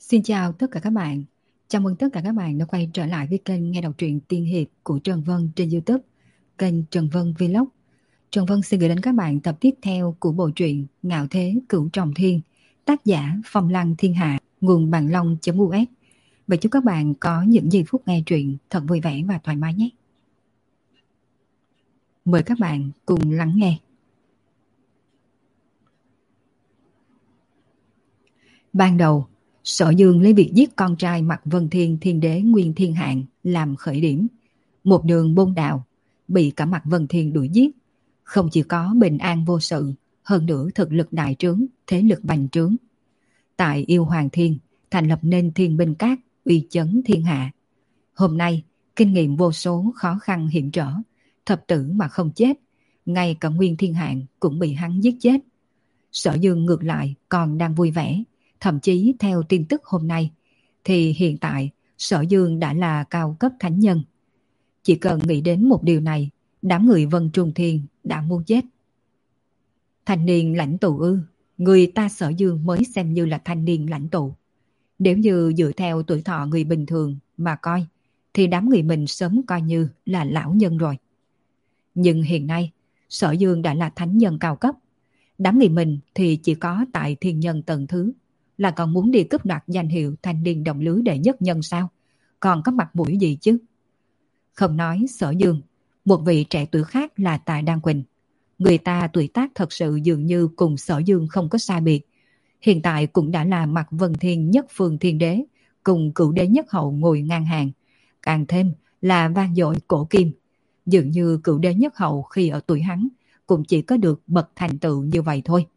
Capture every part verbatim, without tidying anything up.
Xin chào tất cả các bạn. Chào mừng tất cả các bạn đã quay trở lại với kênh nghe đọc truyện tiên hiệp của Trần Vân trên YouTube, kênh Trần Vân Vlog. Trần Vân xin gửi đến các bạn tập tiếp theo của bộ truyện Ngạo Thế Cửu Trọng Thiên, tác giả Phong Lăng Thiên Hạ, nguồn bằng long.us. Và chúc các bạn có những giây phút nghe truyện thật vui vẻ và thoải mái nhé. Mời các bạn cùng lắng nghe. Ban đầu, Sở Dương lấy việc giết con trai Mạc Vân Thiên Thiên Đế Nguyên Thiên Hạng làm khởi điểm. Một đường bôn đạo, bị cả Mạc Vân Thiên đuổi giết. Không chỉ có bình an vô sự, hơn nữa thực lực đại trướng, thế lực bành trướng. Tại Yêu Hoàng Thiên, thành lập nên Thiên Binh Các, uy chấn thiên hạ. Hôm nay, kinh nghiệm vô số khó khăn hiểm trở, thập tử mà không chết, ngay cả Nguyên Thiên Hạng cũng bị hắn giết chết. Sở Dương ngược lại còn đang vui vẻ. Thậm chí theo tin tức hôm nay thì hiện tại Sở Dương đã là cao cấp thánh nhân. Chỉ cần nghĩ đến một điều này, đám người Vân Trung Thiên đã muốn chết. Thanh niên lãnh tụ ư? Người ta Sở Dương mới xem như là thanh niên lãnh tụ. Nếu như dựa theo tuổi thọ người bình thường mà coi, thì đám người mình sớm coi như là lão nhân rồi. Nhưng hiện nay, Sở Dương đã là thánh nhân cao cấp. Đám người mình thì chỉ có tại thiên nhân tầng thứ, là còn muốn đi cướp đoạt danh hiệu thanh niên đồng lứa đệ nhất nhân sao? Còn có mặt mũi gì chứ? Không nói Sở Dương, một vị trẻ tuổi khác là Tài Đan Quỳnh. Người ta tuổi tác thật sự dường như cùng Sở Dương không có sai biệt. Hiện tại cũng đã là Mạc Vân Thiên nhất phương thiên đế, cùng cửu đế nhất hậu ngồi ngang hàng. Càng thêm là vang dội cổ kim. Dường như cửu đế nhất hậu khi ở tuổi hắn cũng chỉ có được bậc thành tựu như vậy thôi.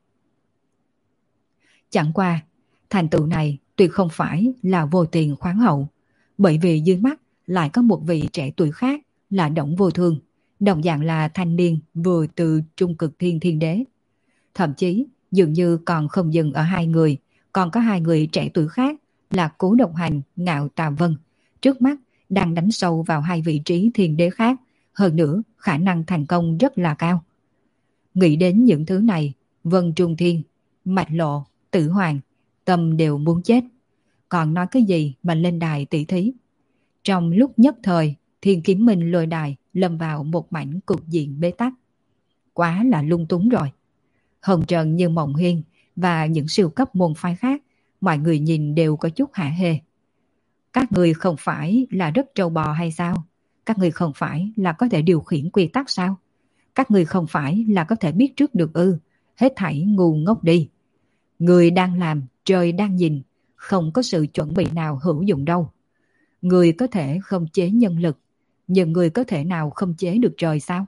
Chẳng qua, thành tựu này tuyệt không phải là vô tiền khoáng hậu, bởi vì dưới mắt lại có một vị trẻ tuổi khác là Đổng Vô Thương, đồng dạng là thanh niên vừa từ trung cực thiên thiên đế. Thậm chí dường như còn không dừng ở hai người, còn có hai người trẻ tuổi khác là Cố Độc Hành, Ngạo Tà Vân, trước mắt đang đánh sâu vào hai vị trí thiên đế khác, hơn nữa khả năng thành công rất là cao. Nghĩ đến những thứ này, Vân Trung Thiên, Mạch Lộ, Tử Hoàng tâm đều muốn chết. Còn nói cái gì mà lên đài tỷ thí? Trong lúc nhất thời, Thiên Kiếm Minh lôi đài lâm vào một mảnh cục diện bế tắc. Quá là lung túng rồi. Hồng Trần Như Mộng Hiên và những siêu cấp môn phái khác, mọi người nhìn đều có chút hả hê. Các người không phải là rất trâu bò hay sao? Các người không phải là có thể điều khiển quy tắc sao? Các người không phải là có thể biết trước được ư? Hết thảy ngu ngốc đi. Người đang làm, trời đang nhìn, không có sự chuẩn bị nào hữu dụng đâu. Người có thể không chế nhân lực, nhưng người có thể nào không chế được trời sao?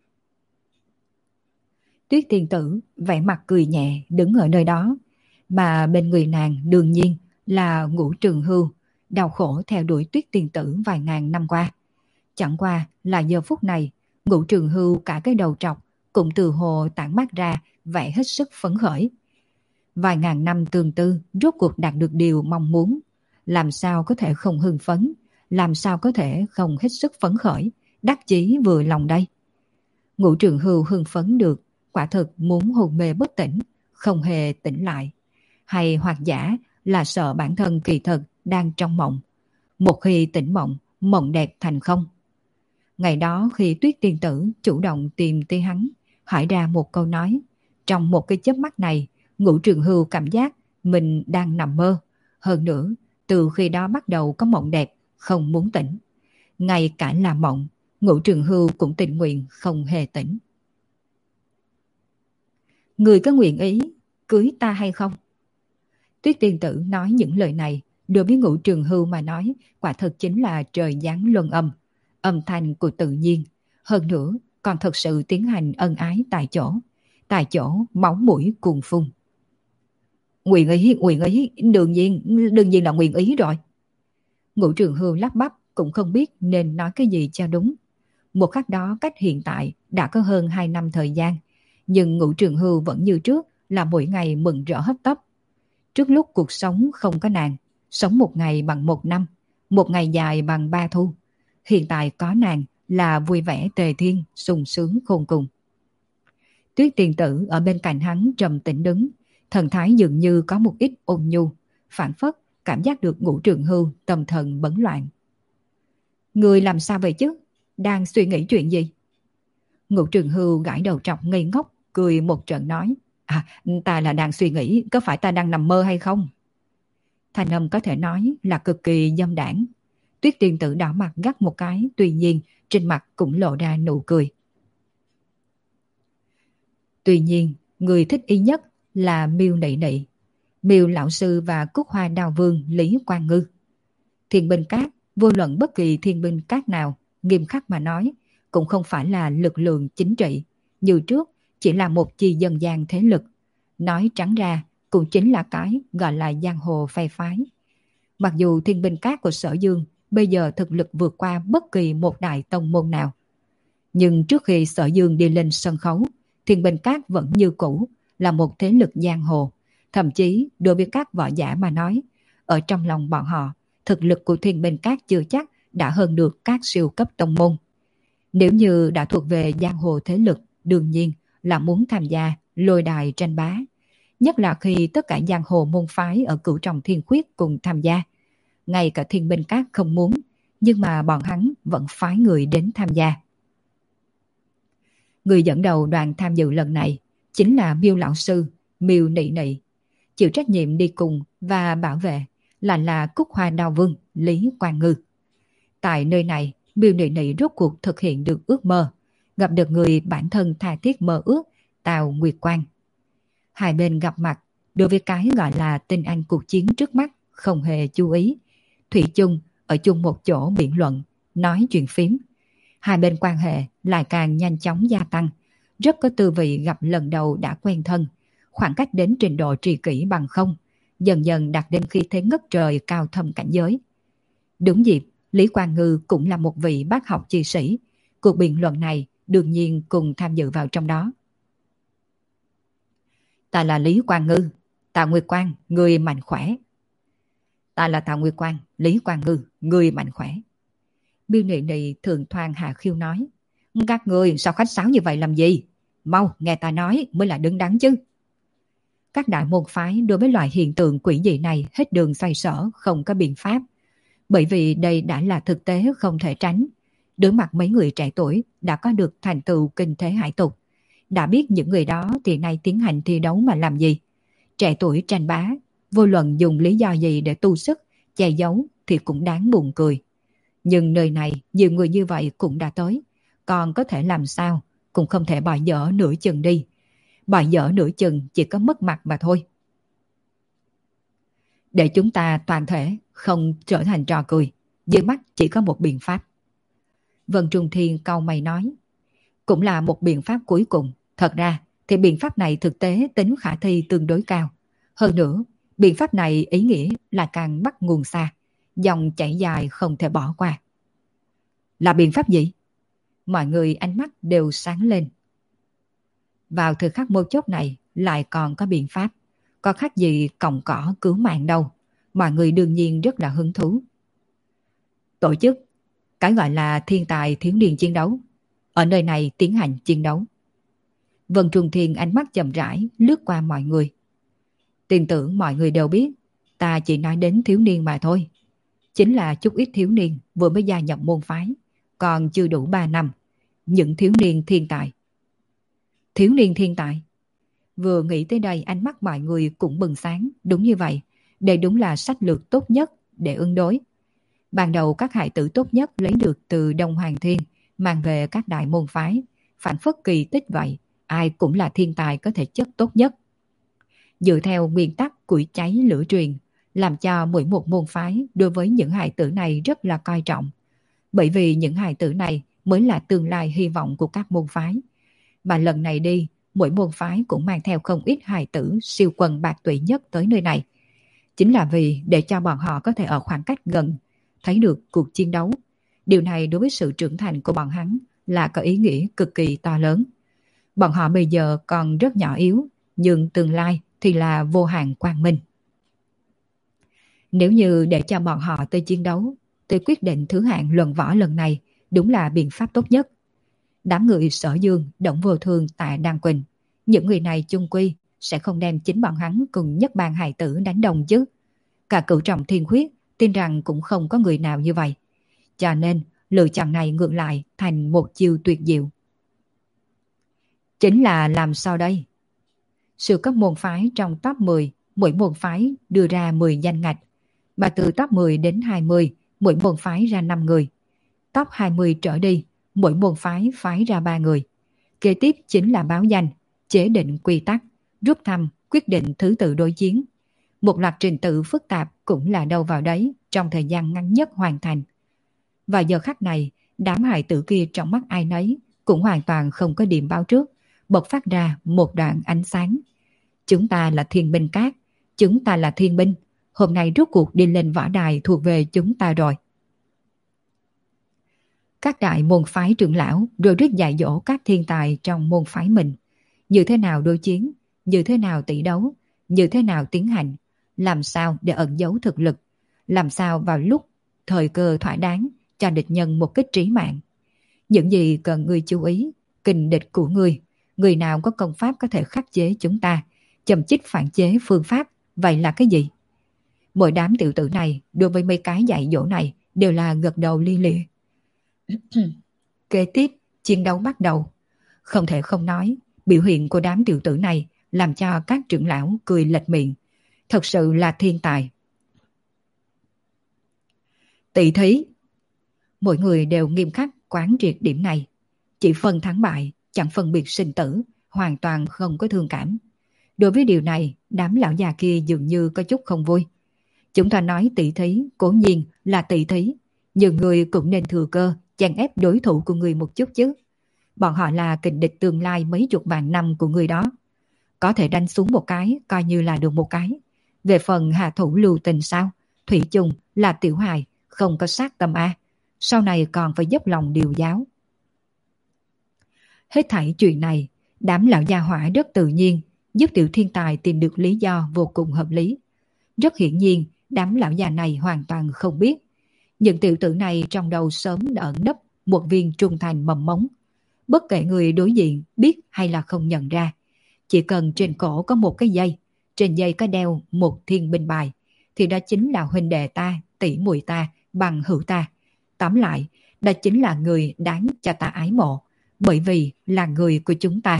Tuyết Tiên Tử vẻ mặt cười nhẹ đứng ở nơi đó, mà bên người nàng đương nhiên là Ngũ Trường Hưu, đau khổ theo đuổi Tuyết Tiên Tử vài ngàn năm qua. Chẳng qua là giờ phút này, Ngũ Trường Hưu cả cái đầu trọc cũng từ hồ tản mát ra vẻ hết sức phấn khởi. Vài ngàn năm tương tư rốt cuộc đạt được điều mong muốn, làm sao có thể không hưng phấn, làm sao có thể không hết sức phấn khởi, đắc chí vừa lòng đây. Ngũ Trường Hưu hưng phấn được, quả thực muốn hôn mê bất tỉnh, không hề tỉnh lại. Hay hoặc giả là sợ bản thân kỳ thực đang trong mộng. Một khi tỉnh mộng, mộng đẹp thành không. Ngày đó khi Tuyết Tiên Tử chủ động tìm tới hắn, hỏi ra một câu nói, trong một cái chớp mắt này, Ngũ Trường Hưu cảm giác mình đang nằm mơ. Hơn nữa, từ khi đó bắt đầu có mộng đẹp, không muốn tỉnh. Ngay cả là mộng, Ngũ Trường Hưu cũng tình nguyện không hề tỉnh. Người có nguyện ý cưới ta hay không? Tuyết Tiên Tử nói những lời này, đối với Ngũ Trường Hưu mà nói, quả thật chính là trời giáng luân âm, âm thanh của tự nhiên. Hơn nữa, còn thật sự tiến hành ân ái tại chỗ. Tại chỗ, máu mũi cuồn phun. Nguyện ý, nguyện ý, đương nhiên, đương nhiên là nguyện ý rồi. Ngũ Trường Hưu lắp bắp, cũng không biết nên nói cái gì cho đúng. Một khắc đó cách hiện tại đã có hơn hai năm thời gian, nhưng Ngũ Trường Hưu vẫn như trước là mỗi ngày mừng rỡ hấp tấp. Trước lúc cuộc sống không có nàng, sống một ngày bằng một năm, một ngày dài bằng ba thu. Hiện tại có nàng là vui vẻ tề thiên, sung sướng khôn cùng. Tuyết Tiên Tử ở bên cạnh hắn trầm tĩnh đứng, thần thái dường như có một ít ôn nhu, phản phất cảm giác được Ngũ Trường Hưu tâm thần bấn loạn. Người làm sao vậy chứ? Đang suy nghĩ chuyện gì? Ngũ Trường Hưu gãi đầu trọc ngây ngốc, cười một trận nói. À, ta là đang suy nghĩ có phải ta đang nằm mơ hay không? Thanh âm có thể nói là cực kỳ dâm đảng. Tuyết Tiên Tử đỏ mặt gắt một cái, tuy nhiên trên mặt cũng lộ ra nụ cười. Tuy nhiên, người thích ý nhất là Miêu Nị Nị, Miêu lão sư và Cúc Hoa Đao Vương Lý Quang Ngư. Thiên binh các, vô luận bất kỳ thiên binh các nào, nghiêm khắc mà nói, cũng không phải là lực lượng chính trị. Như trước, chỉ là một chi dân gian thế lực. Nói trắng ra, cũng chính là cái gọi là giang hồ phe phái. Mặc dù thiên binh các của Sở Dương bây giờ thực lực vượt qua bất kỳ một đại tông môn nào, nhưng trước khi Sở Dương đi lên sân khấu, thiên binh các vẫn như cũ là một thế lực giang hồ. Thậm chí đối với các võ giả mà nói, ở trong lòng bọn họ, thực lực của thiên binh các chưa chắc đã hơn được các siêu cấp tông môn. Nếu như đã thuộc về giang hồ thế lực, đương nhiên là muốn tham gia lôi đài tranh bá. Nhất là khi tất cả giang hồ môn phái ở Cửu Trọng Thiên Khuyết cùng tham gia. Ngay cả thiên binh các không muốn, nhưng mà bọn hắn vẫn phái người đến tham gia. Người dẫn đầu đoàn tham dự lần này chính là Miêu lão sư, Miêu Nị Nị. Chịu trách nhiệm đi cùng và bảo vệ là là Cúc Hoa Đao Vương Lý Quang Ngư. Tại nơi này, Miêu Nị Nị rốt cuộc thực hiện được ước mơ, gặp được người bản thân tha thiết mơ ước, Tào Nguyệt Quang. Hai bên gặp mặt, đối với cái gọi là tinh anh cuộc chiến trước mắt không hề chú ý. Thủy chung ở chung một chỗ biện luận, nói chuyện phím. Hai bên quan hệ lại càng nhanh chóng gia tăng, rất có tư vị gặp lần đầu đã quen thân, khoảng cách đến trình độ tri kỷ bằng không, dần dần đạt đến khi thế ngất trời cao thâm cảnh giới. Đúng dịp, Lý Quang Ngư cũng là một vị bác học chi sĩ, cuộc biện luận này đương nhiên cùng tham dự vào trong đó. Ta là Lý Quang Ngư, Tạ Nguyệt Quang, người mạnh khỏe. Ta là Tạ Nguyệt Quang, Lý Quang Ngư, người mạnh khỏe. Miêu Nị Nị thường thoan hạ khiêu nói. Các người sao khách sáo như vậy làm gì? Mau nghe ta nói mới là đứng đắn chứ. Các đại môn phái đối với loại hiện tượng quỷ dị này hết đường xoay sở, không có biện pháp. Bởi vì đây đã là thực tế không thể tránh. Đối mặt mấy người trẻ tuổi đã có được thành tựu kinh thế hải tục, đã biết những người đó thì nay tiến hành thi đấu mà làm gì. Trẻ tuổi tranh bá, vô luận dùng lý do gì để tu sức, che giấu thì cũng đáng buồn cười. Nhưng nơi này nhiều người như vậy cũng đã tới, còn có thể làm sao, cũng không thể bỏ dở nửa chừng đi. Bỏ dở nửa chừng chỉ có mất mặt mà thôi. Để chúng ta toàn thể không trở thành trò cười, dưới mắt chỉ có một biện pháp. Vân Trung Thiên cau mày nói. Cũng là một biện pháp cuối cùng. Thật ra thì biện pháp này thực tế tính khả thi tương đối cao. Hơn nữa, biện pháp này ý nghĩa là càng bắt nguồn xa, dòng chảy dài không thể bỏ qua. Là biện pháp gì? Mọi người ánh mắt đều sáng lên. Vào thời khắc mấu chốt này lại còn có biện pháp. Có khác gì còng cỏ cứu mạng đâu. Mọi người đương nhiên rất là hứng thú. Tổ chức cái gọi là thiên tài thiếu niên chiến đấu, ở nơi này tiến hành chiến đấu. Vân Trung Thiên ánh mắt chậm rãi lướt qua mọi người. Tin tưởng mọi người đều biết, ta chỉ nói đến thiếu niên mà thôi. Chính là chút ít thiếu niên vừa mới gia nhập môn phái, còn chưa đủ ba năm. Những thiếu niên thiên tài. Thiếu niên thiên tài. Vừa nghĩ tới đây ánh mắt mọi người cũng bừng sáng. Đúng như vậy, đây đúng là sách lược tốt nhất để ứng đối. Ban đầu các hài tử tốt nhất lấy được từ Đông Hoàng Thiên, mang về các đại môn phái, phản phất kỳ tích vậy, ai cũng là thiên tài có thể chất tốt nhất. Dựa theo nguyên tắc củi cháy lửa truyền, làm cho mỗi một môn phái đối với những hài tử này rất là coi trọng. Bởi vì những hài tử này mới là tương lai hy vọng của các môn phái. Mà lần này đi, mỗi môn phái cũng mang theo không ít hài tử siêu quần bạc tụy nhất tới nơi này. Chính là vì để cho bọn họ có thể ở khoảng cách gần, thấy được cuộc chiến đấu. Điều này đối với sự trưởng thành của bọn hắn là có ý nghĩa cực kỳ to lớn. Bọn họ bây giờ còn rất nhỏ yếu, nhưng tương lai thì là vô hạn quang minh. Nếu như để cho bọn họ tới chiến đấu, tôi quyết định thứ hạng luận võ lần này đúng là biện pháp tốt nhất. Đám người Sở Dương, Động Vô Thương, Tạ Đăng Quỳnh, những người này chung quy sẽ không đem chính bọn hắn cùng nhất bàn hài tử đánh đồng chứ. Cả cửu trọng thiên huyết tin rằng cũng không có người nào như vậy. Cho nên lựa chọn này ngược lại thành một chiêu tuyệt diệu. Chính là làm sao đây? Sự cấp môn phái trong top mười, mỗi môn phái đưa ra mười danh ngạch. Mà từ top mười đến hai mươi, mỗi môn phái ra năm người. Top hai mươi trở đi, mỗi môn phái phái ra ba người. Kế tiếp chính là báo danh, chế định quy tắc, rút thăm, quyết định thứ tự đối chiến. Một loạt trình tự phức tạp cũng là đâu vào đấy trong thời gian ngắn nhất hoàn thành. Và giờ khắc này, đám hài tử kia trong mắt ai nấy cũng hoàn toàn không có điểm báo trước, bộc phát ra một đoạn ánh sáng. Chúng ta là thiên binh cát, chúng ta là thiên binh, hôm nay rốt cuộc đi lên võ đài thuộc về chúng ta rồi. Các đại môn phái trưởng lão rồi rít dạy dỗ các thiên tài trong môn phái mình. Như thế nào đối chiến, như thế nào tỷ đấu, như thế nào tiến hành, làm sao để ẩn giấu thực lực, làm sao vào lúc thời cơ thỏa đáng cho địch nhân một kích trí mạng. Những gì cần người chú ý, kình địch của người, người nào có công pháp có thể khắc chế chúng ta, châm chích phản chế phương pháp, vậy là cái gì? Mỗi đám tiểu tử này đối với mấy cái dạy dỗ này đều là gật đầu li lịa. Kế tiếp, chiến đấu bắt đầu. Không thể không nói, biểu hiện của đám tiểu tử này làm cho các trưởng lão cười lệch miệng. Thật sự là thiên tài. Tỷ thí. Mỗi người đều nghiêm khắc quán triệt điểm này. Chỉ phân thắng bại, chẳng phân biệt sinh tử, hoàn toàn không có thương cảm. Đối với điều này, đám lão già kia dường như có chút không vui. Chúng ta nói tỷ thí, cố nhiên là tỷ thí, nhưng người cũng nên thừa cơ chèn ép đối thủ của người một chút chứ. Bọn họ là kình địch tương lai mấy chục vạn năm của người đó. Có thể đánh xuống một cái, coi như là được một cái. Về phần hạ thủ lưu tình sao? Thủy chung là tiểu hài, không có sát tâm A. Sau này còn phải dốc lòng điều giáo. Hết thảy chuyện này, đám lão gia hỏa rất tự nhiên, giúp tiểu thiên tài tìm được lý do vô cùng hợp lý. Rất hiển nhiên, đám lão già này hoàn toàn không biết. Những tiểu tử này trong đầu sớm đã ẩn nấp một viên trung thành mầm mống. Bất kể người đối diện biết hay là không nhận ra, chỉ cần trên cổ có một cái dây, trên dây có đeo một thiên binh bài, thì đó chính là huynh đệ ta, tỷ muội ta, bằng hữu ta. Tóm lại, đó chính là người đáng cho ta ái mộ, bởi vì là người của chúng ta.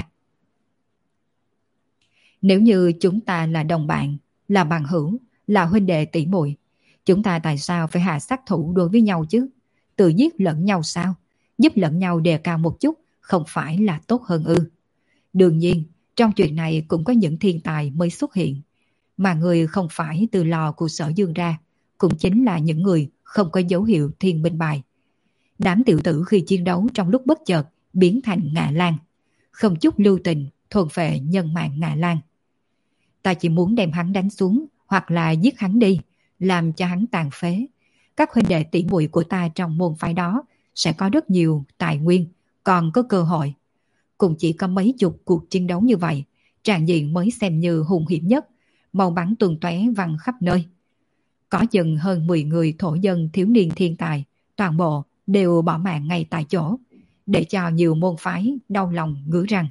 Nếu như chúng ta là đồng bạn, là bằng hữu, là huynh đệ tỷ muội, chúng ta tại sao phải hạ sát thủ đối với nhau chứ? Tự giết lẫn nhau sao? Giúp lẫn nhau đề cao một chút, không phải là tốt hơn ư? Đương nhiên, trong chuyện này cũng có những thiên tài mới xuất hiện, mà người không phải từ lò của Sở Dương ra, cũng chính là những người không có dấu hiệu thiên binh bài. Đám tiểu tử khi chiến đấu trong lúc bất chợt biến thành ngạ lan, không chút lưu tình thuần phệ nhân mạng ngạ lan. Ta chỉ muốn đem hắn đánh xuống hoặc là giết hắn đi, làm cho hắn tàn phế. Các huynh đệ tỷ muội của ta trong môn phái đó sẽ có rất nhiều tài nguyên, còn có cơ hội. Cũng chỉ có mấy chục cuộc chiến đấu như vậy, tràn diện mới xem như hùng hiểm nhất, màu bắn tuần tóe văng khắp nơi. Có chừng hơn mười người thổ dân thiếu niên thiên tài, toàn bộ đều bỏ mạng ngay tại chỗ, để cho nhiều môn phái đau lòng ngứa răng.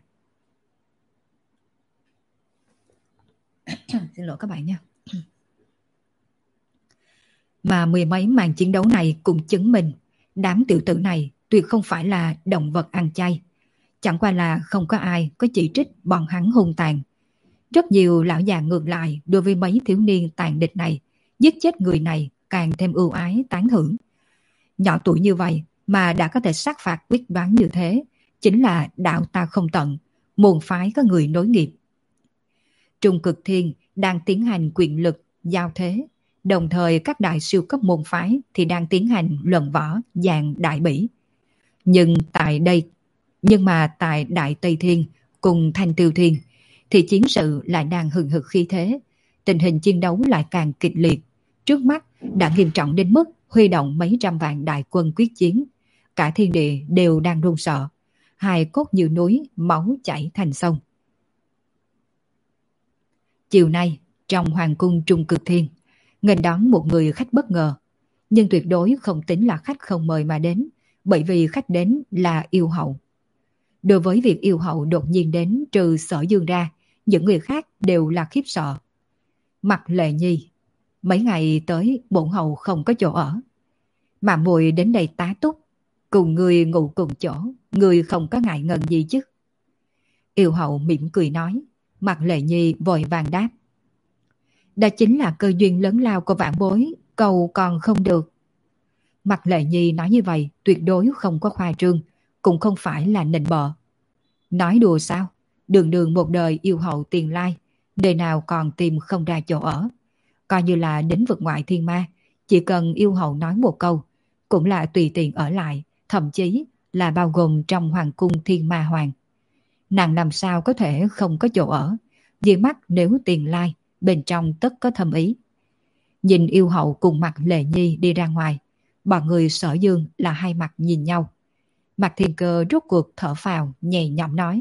Xin lỗi các bạn nha. Mà mười mấy màn chiến đấu này cũng chứng minh đám tiểu tử này tuyệt không phải là động vật ăn chay. Chẳng qua là không có ai có chỉ trích bọn hắn hung tàn. Rất nhiều lão già ngược lại đối với mấy thiếu niên tàn địch này, giết chết người này càng thêm ưu ái tán thưởng. Nhỏ tuổi như vậy mà đã có thể sát phạt quyết đoán như thế, chính là đạo ta không tận, môn phái có người nối nghiệp. Trung Cực Thiên đang tiến hành quyền lực giao thế, đồng thời các đại siêu cấp môn phái thì đang tiến hành luận võ dạng đại bỉ. Nhưng tại đây, nhưng mà tại Đại Tây Thiên cùng Thanh Tiêu Thiên thì chiến sự lại đang hừng hực khí thế, tình hình chiến đấu lại càng kịch liệt. Trước mắt đã nghiêm trọng đến mức huy động mấy trăm vạn đại quân quyết chiến, cả thiên địa đều đang run sợ, hài cốt như núi, máu chảy thành sông. Chiều nay trong hoàng cung Trung Cực Thiên, nghênh đón một người khách bất ngờ, nhưng tuyệt đối không tính là khách không mời mà đến, bởi vì khách đến là yêu hậu. Đối với việc yêu hậu đột nhiên đến trừ Sở Dương ra, những người khác đều là khiếp sợ. Mặt Lệ Nhi, Mấy ngày tới bổn hầu không có chỗ ở. Mà muội đến đây tá túc, cùng người ngủ cùng chỗ, người không có ngại ngần gì chứ? Yêu hậu mỉm cười nói. Mặt Lệ Nhi vội vàng đáp. Đó chính là cơ duyên lớn lao của vãn bối, cầu còn không được. Mặt Lệ Nhi nói như vậy tuyệt đối không có khoa trương, cũng không phải là nịnh bợ. Nói đùa sao? Đường đường một đời yêu hậu tiền lai, đời nào còn tìm không ra chỗ ở. Coi như là đến vực ngoại thiên ma, chỉ cần yêu hậu nói một câu, cũng là tùy tiện ở lại, thậm chí là bao gồm trong hoàng cung thiên ma hoàng. Nàng làm sao có thể không có chỗ ở, dưới mắt nếu tiền lai, bên trong tất có thâm ý. Nhìn yêu hậu cùng Mặt Lệ Nhi đi ra ngoài, bọn người Sở Dương là hai mặt nhìn nhau. Mạc Thiên Cơ rốt cuộc thở phào, nhẹ nhõm nói.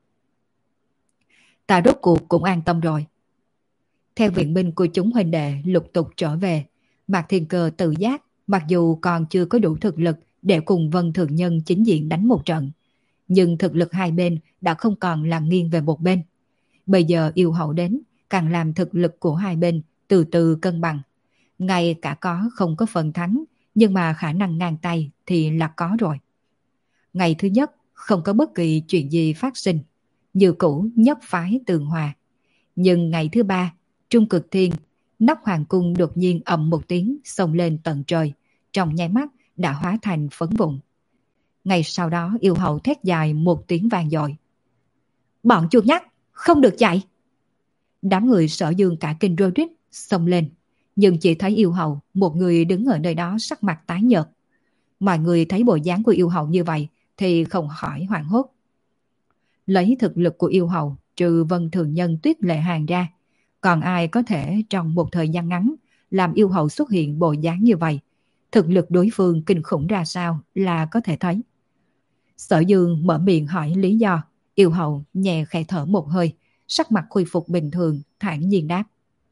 Ta rốt cuộc cũng an tâm rồi. Theo viện binh của chúng huynh đệ lục tục trở về, Mạc Thiên Cơ tự giác, mặc dù còn chưa có đủ thực lực để cùng Vân Thường Nhân chính diện đánh một trận, nhưng thực lực hai bên đã không còn là nghiêng về một bên. Bây giờ yêu hậu đến, càng làm thực lực của hai bên từ từ cân bằng. Ngay cả có không có phần thắng, nhưng mà khả năng ngang tay thì là có rồi. Ngày thứ nhất không có bất kỳ chuyện gì phát sinh, như cũ nhất phái tường hòa. Nhưng ngày thứ ba, Trung Cực Thiên, nóc hoàng cung đột nhiên ầm một tiếng xông lên tận trời, trong nháy mắt đã hóa thành phấn vụn. Ngày sau đó yêu hậu thét dài một tiếng vang dội. Bọn chuột nhắt, không được chạy! Đám người Sở Dương cả kinh rối rít xông lên, nhưng chỉ thấy yêu hậu một người đứng ở nơi đó sắc mặt tái nhợt. Mọi người thấy bộ dáng của yêu hậu như vậy thì không khỏi hoảng hốt. Lấy thực lực của yêu hậu trừ Vân Thường Nhân, Tuyết Lệ Hàn ra, còn ai có thể trong một thời gian ngắn làm yêu hậu xuất hiện bộ dáng như vậy? Thực lực đối phương kinh khủng ra sao là có thể thấy. Sở Dương mở miệng hỏi lý do, yêu hậu nhẹ khẽ thở một hơi, sắc mặt khôi phục bình thường, thản nhiên đáp.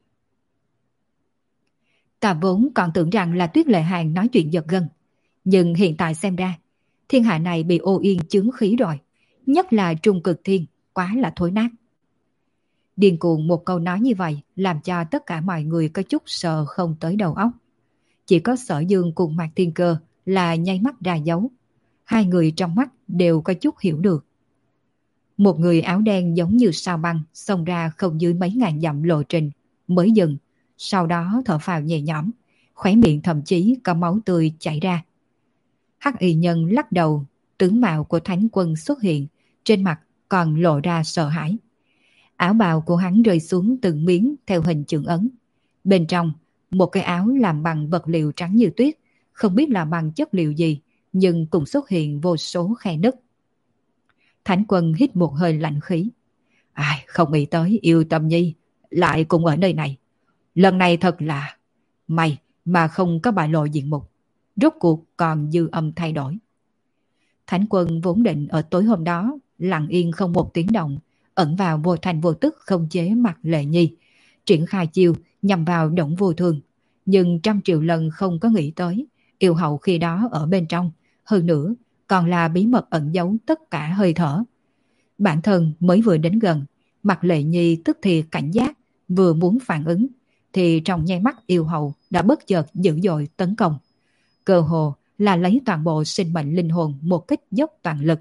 Ta vốn còn tưởng rằng là Tuyết Lệ Hàn nói chuyện giật gân, nhưng hiện tại xem ra, thiên hạ này bị ô yên chướng khí rồi, nhất là Trung Cực Thiên, quá là thối nát. Điên cuồng một câu nói như vậy làm cho tất cả mọi người có chút sờ không tới đầu óc. Chỉ có Sở Dương cùng Mạc Thiên Cơ là nháy mắt ra dấu. Hai người trong mắt đều có chút hiểu được. Một người áo đen giống như sao băng xông ra không dưới mấy ngàn dặm lộ trình mới dừng, sau đó thở phào nhẹ nhõm, khóe miệng thậm chí có máu tươi chảy ra. Hắc y nhân lắc đầu, tướng mạo của Thánh Quân xuất hiện, trên mặt còn lộ ra sợ hãi. Áo bào của hắn rơi xuống từng miếng theo hình chữ ấn. Bên trong, một cái áo làm bằng vật liệu trắng như tuyết, không biết là bằng chất liệu gì, nhưng cũng xuất hiện vô số khe nứt. Thánh Quân hít một hơi lạnh khí. Ai, không nghĩ tới Yêu Tâm Nhi lại cùng ở nơi này. Lần này thật là may mà không có bại lộ diện mục. Rốt cuộc còn dư âm thay đổi. Thánh Quân vốn định ở tối hôm đó lặng yên không một tiếng động, ẩn vào vô thành vô tức không chế Mặt Lệ Nhi, triển khai chiêu nhằm vào Đổng Vô Thương. Nhưng trăm triệu lần không có nghĩ tới yêu hậu khi đó ở bên trong, hơn nữa còn là bí mật ẩn giấu tất cả hơi thở. Bản thân mới vừa đến gần, Mặt Lệ Nhi tức thì cảnh giác, vừa muốn phản ứng thì trong nháy mắt yêu hậu đã bất chợt dữ dội tấn công. Cơ hồ là lấy toàn bộ sinh mệnh linh hồn một kích dốc toàn lực.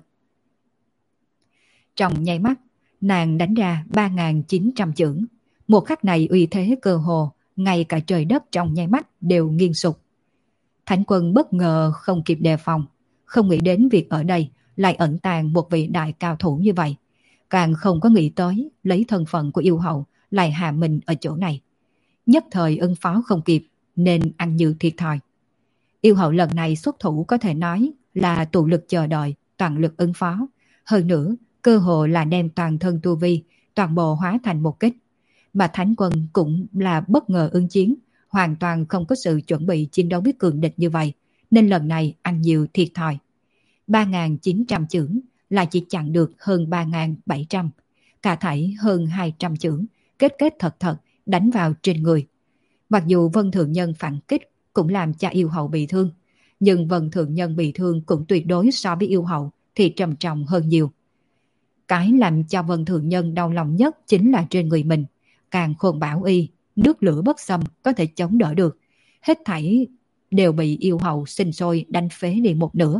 Trong nháy mắt, nàng đánh ra ba nghìn chín trăm chưởng. Một khắc này uy thế cơ hồ, ngay cả trời đất trong nháy mắt đều nghiêng sụp. Thánh Quân bất ngờ không kịp đề phòng, không nghĩ đến việc ở đây lại ẩn tàng một vị đại cao thủ như vậy. Càng không có nghĩ tới lấy thân phận của yêu hậu lại hạ mình ở chỗ này. Nhất thời ứng phó không kịp nên ăn như thiệt thòi. Yêu hậu lần này xuất thủ có thể nói là tụ lực chờ đợi, toàn lực ứng phó. Hơn nữa, cơ hồ là đem toàn thân tu vi, toàn bộ hóa thành một kích. Mà Thánh Quân cũng là bất ngờ ứng chiến, hoàn toàn không có sự chuẩn bị chiến đấu với cường địch như vậy, nên lần này ăn nhiều thiệt thòi. ba nghìn chín trăm chưởng là chỉ chặn được hơn ba nghìn bảy trăm, cả thảy hơn hai trăm chưởng, kết kết thật thật đánh vào trên người. Mặc dù Vân Thượng Nhân phản kích cũng làm cho yêu hậu bị thương, nhưng Vân Thượng Nhân bị thương cũng tuyệt đối so với yêu hậu thì trầm trọng hơn nhiều. Cái làm cho Vân Thượng Nhân đau lòng nhất chính là trên người mình, càng khôn bảo y, nước lửa bất xâm có thể chống đỡ được, hết thảy đều bị yêu hầu sinh sôi đánh phế đi một nửa.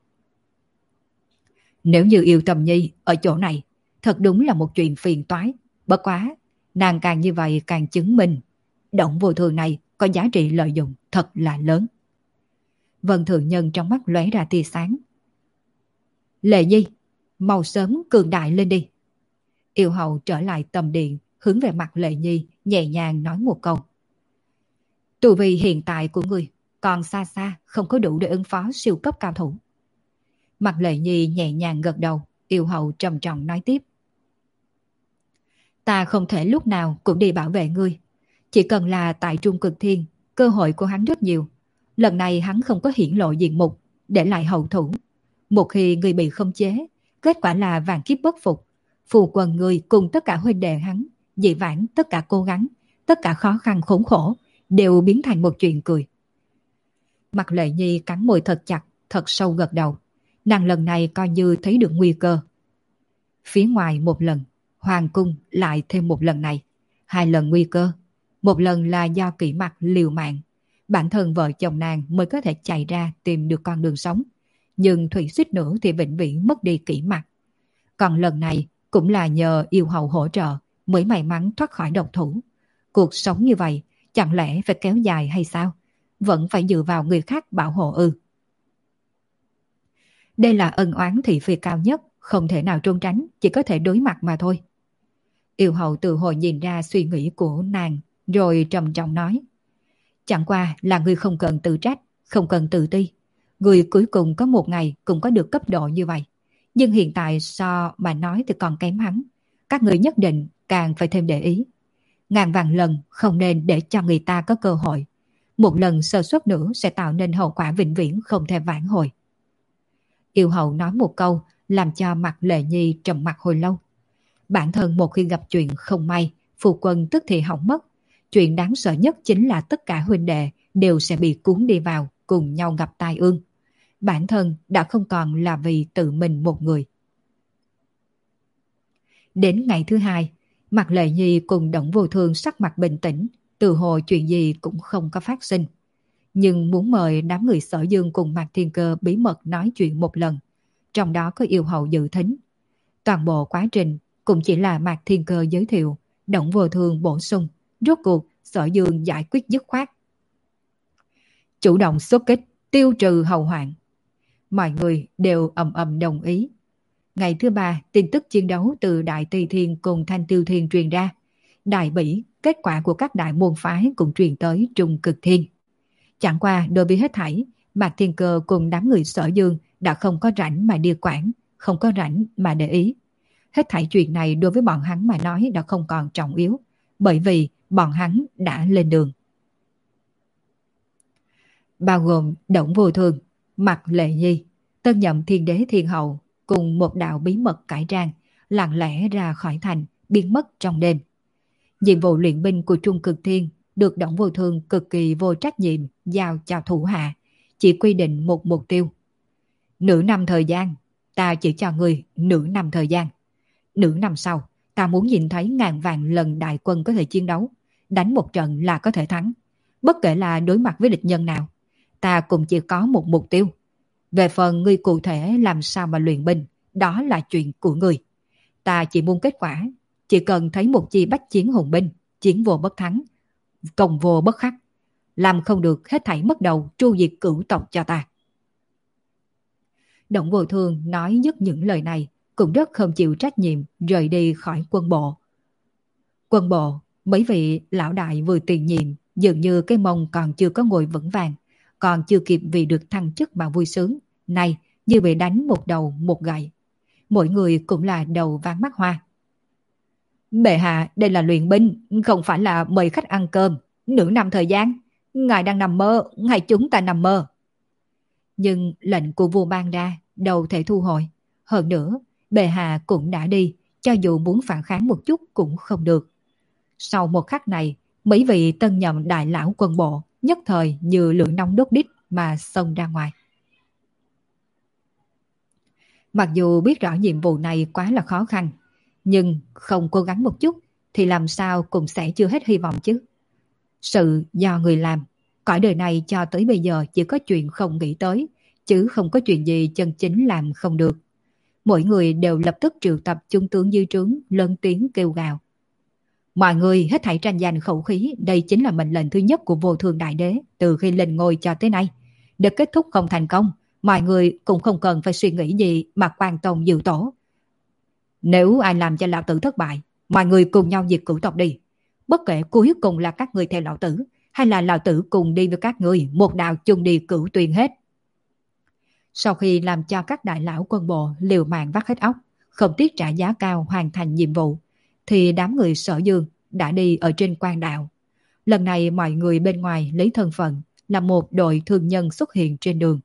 Nếu như yêu Trầm Nhi ở chỗ này, thật đúng là một chuyện phiền toái. Bất quá, nàng càng như vậy càng chứng minh Động Vô Thường này có giá trị lợi dụng thật là lớn. Vân Thường Nhân trong mắt lóe ra tia sáng. Lệ Nhi, mau sớm cường đại lên đi. Yêu hầu trở lại tầm điện, hướng về mặt Lệ Nhi, nhẹ nhàng nói một câu. Tu vi hiện tại của người còn xa xa không có đủ để ứng phó siêu cấp cao thủ. Mặt Lệ Nhi nhẹ nhàng gật đầu, yêu hầu trầm trọng nói tiếp. Ta không thể lúc nào cũng đi bảo vệ ngươi. Chỉ cần là tại Trung Cực Thiên, cơ hội của hắn rất nhiều. Lần này hắn không có hiển lộ diện mục, để lại hậu thủ. Một khi ngươi bị khống chế, kết quả là vạn kiếp bất phục. Phù quần ngươi cùng tất cả huynh đệ hắn, dị vãng tất cả cố gắng, tất cả khó khăn khốn khổ, đều biến thành một chuyện cười. Mặt Lệ Nhi cắn môi thật chặt, thật sâu gật đầu. Nàng lần này coi như thấy được nguy cơ. Phía ngoài một lần, hoàng cung lại thêm một lần này. Hai lần nguy cơ. Một lần là do Kỷ Mặc liều mạng. Bản thân vợ chồng nàng mới có thể chạy ra tìm được con đường sống. Nhưng Thủy suýt nữa thì vĩnh viễn mất đi Kỷ Mặc. Còn lần này cũng là nhờ yêu hầu hỗ trợ mới may mắn thoát khỏi độc thủ. Cuộc sống như vậy chẳng lẽ phải kéo dài hay sao? Vẫn phải dựa vào người khác bảo hộ ư? Đây là ân oán thị phi cao nhất, không thể nào trốn tránh, chỉ có thể đối mặt mà thôi. Yêu hầu tự hồi nhìn ra suy nghĩ của nàng, rồi trầm trọng nói. Chẳng qua là ngươi không cần tự trách, không cần tự ti. Ngươi cuối cùng có một ngày cũng có được cấp độ như vậy. Nhưng hiện tại so mà nói thì còn kém hắn. Các người nhất định càng phải thêm để ý. Ngàn vạn lần không nên để cho người ta có cơ hội. Một lần sơ suất nữa sẽ tạo nên hậu quả vĩnh viễn không thể vãn hồi. Yêu hầu nói một câu làm cho mặt Lệ Nhi trầm mặc hồi lâu. Bản thân một khi gặp chuyện không may, phu quân tức thì hỏng mất. Chuyện đáng sợ nhất chính là tất cả huynh đệ đều sẽ bị cuốn đi vào, cùng nhau gặp tai ương. Bản thân đã không còn là vì tự mình một người. Đến ngày thứ hai, mặt Lệ Nhi cùng Động Vô Thường sắc mặt bình tĩnh, từ hồi chuyện gì cũng không có phát sinh. Nhưng muốn mời đám người Sở Dương cùng Mạc Thiên Cơ bí mật nói chuyện một lần, trong đó có yêu hầu dự thính. Toàn bộ quá trình cũng chỉ là Mạc Thiên Cơ giới thiệu, Động Vô Thường bổ sung, rốt cuộc Sở Dương giải quyết dứt khoát. Chủ động xuất kích, tiêu trừ hậu hoạn. Mọi người đều ầm ầm đồng ý. Ngày thứ ba, tin tức chiến đấu từ Đại Tây Thiên cùng Thanh Tiêu Thiên truyền ra. Đại Bỉ, kết quả của các đại môn phái cũng truyền tới Trung Cực Thiên. Chẳng qua đối với hết thảy, Mạc Thiên Cơ cùng đám người Sở Dương đã không có rảnh mà đi quản, không có rảnh mà để ý. Hết thảy chuyện này đối với bọn hắn mà nói đã không còn trọng yếu, bởi vì bọn hắn đã lên đường. Bao gồm Động Vô Thường, Mạc Lệ Nhi, tân nhậm Thiên Đế Thiên Hậu cùng một đạo bí mật cải trang, lặng lẽ ra khỏi thành, biến mất trong đêm. Nhiệm vụ luyện binh của Trung Cực Thiên được Động Vô Thường cực kỳ vô trách nhiệm giao cho thủ hạ, chỉ quy định một mục tiêu. Nửa năm thời gian, ta chỉ cho người nửa năm thời gian. Nửa năm sau, ta muốn nhìn thấy ngàn vạn lần đại quân có thể chiến đấu, đánh một trận là có thể thắng. Bất kể là đối mặt với địch nhân nào, ta cũng chỉ có một mục tiêu. Về phần ngươi cụ thể làm sao mà luyện binh, đó là chuyện của ngươi. Ta chỉ muốn kết quả, chỉ cần thấy một chi bách chiến hùng binh, chiến vô bất thắng, công vô bất khắc. Làm không được hết thảy mất đầu tru diệt cửu tộc cho ta. Động Vô Thường nói dứt những lời này, cũng rất không chịu trách nhiệm rời đi khỏi quân bộ. Quân bộ, mấy vị lão đại vừa tiền nhiệm, dường như cái mông còn chưa có ngồi vững vàng, còn chưa kịp vì được thăng chức mà vui sướng, nay như bị đánh một đầu một gậy. Mỗi người cũng là đầu ván mắt hoa. Bệ hạ, đây là luyện binh, không phải là mời khách ăn cơm. Nửa năm thời gian, ngài đang nằm mơ, hay chúng ta nằm mơ? Nhưng lệnh của vua ban ra, đâu thể thu hồi. Hơn nữa, bệ hạ cũng đã đi, cho dù muốn phản kháng một chút cũng không được. Sau một khắc này, mấy vị tân nhậm đại lão quân bộ nhất thời như lửa nóng đốt đít mà xông ra ngoài. Mặc dù biết rõ nhiệm vụ này quá là khó khăn, nhưng không cố gắng một chút thì làm sao cũng sẽ chưa hết hy vọng chứ. Sự do người làm, cõi đời này cho tới bây giờ chỉ có chuyện không nghĩ tới, chứ không có chuyện gì chân chính làm không được. Mỗi người đều lập tức triệu tập trung tướng dưới trướng, lớn tiếng kêu gào. Mọi người hết thảy tranh giành khẩu khí, đây chính là mệnh lệnh thứ nhất của Vô Thường Đại Đế từ khi lên ngôi cho tới nay. Để kết thúc không thành công, mọi người cũng không cần phải suy nghĩ gì mà quan tông dự tổ. Nếu ai làm cho lão tử thất bại, mọi người cùng nhau diệt cửu tộc đi. Bất kể cuối cùng là các người theo lão tử, hay là lão tử cùng đi với các người, một đạo chung đi cửu tuyền hết. Sau khi làm cho các đại lão quân bộ liều mạng vắt hết óc, không tiếc trả giá cao hoàn thành nhiệm vụ, thì đám người Sở Dương đã đi ở trên quan đạo. Lần này mọi người bên ngoài lấy thân phận là một đội thương nhân xuất hiện trên đường.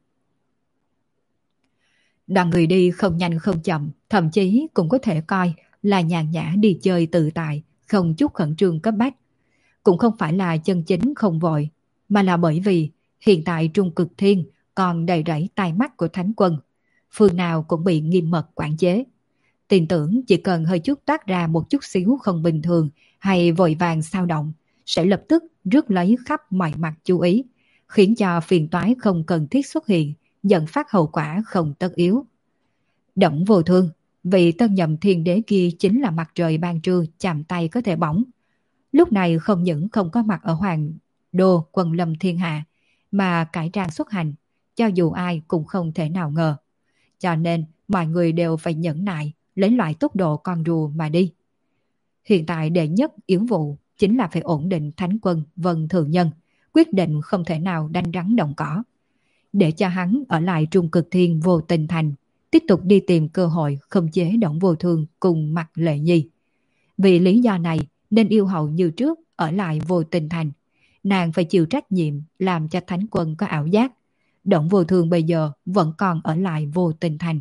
Đoàn người đi không nhanh không chậm, thậm chí cũng có thể coi là nhàn nhã đi chơi tự tại, không chút khẩn trương cấp bách. Cũng không phải là chân chính không vội, mà là bởi vì hiện tại Trung Cực Thiên còn đầy rẫy tai mắt của Thánh Quân. Phương nào cũng bị nghiêm mật quản chế. Tin tưởng chỉ cần hơi chút toát ra một chút xíu không bình thường hay vội vàng xao động, sẽ lập tức rước lấy khắp mọi mặt chú ý, khiến cho phiền toái không cần thiết xuất hiện, dẫn phát hậu quả không tất yếu. Đổng Vô Thương, vị tân nhậm thiên đế kia chính là mặt trời ban trưa chạm tay có thể bỏng. Lúc này không những không có mặt ở Hoàng Đô Quân Lâm Thiên Hạ, mà cải trang xuất hành, cho dù ai cũng không thể nào ngờ. Cho nên mọi người đều phải nhẫn nại, lấy loại tốc độ con rùa mà đi. Hiện tại đệ nhất yếu vụ chính là phải ổn định Thánh Quân Vân Thường Nhân, quyết định không thể nào đánh rắn động cỏ. Để cho hắn ở lại Trung Cực Thiên Vô Tình Thành, tiếp tục đi tìm cơ hội khống chế Đổng Vô Thương cùng Mạc Lệ Nhi. Vì lý do này nên yêu hậu như trước ở lại Vô Tình Thành. Nàng phải chịu trách nhiệm làm cho Thánh Quân có ảo giác Đổng Vô Thương bây giờ vẫn còn ở lại Vô Tình Thành.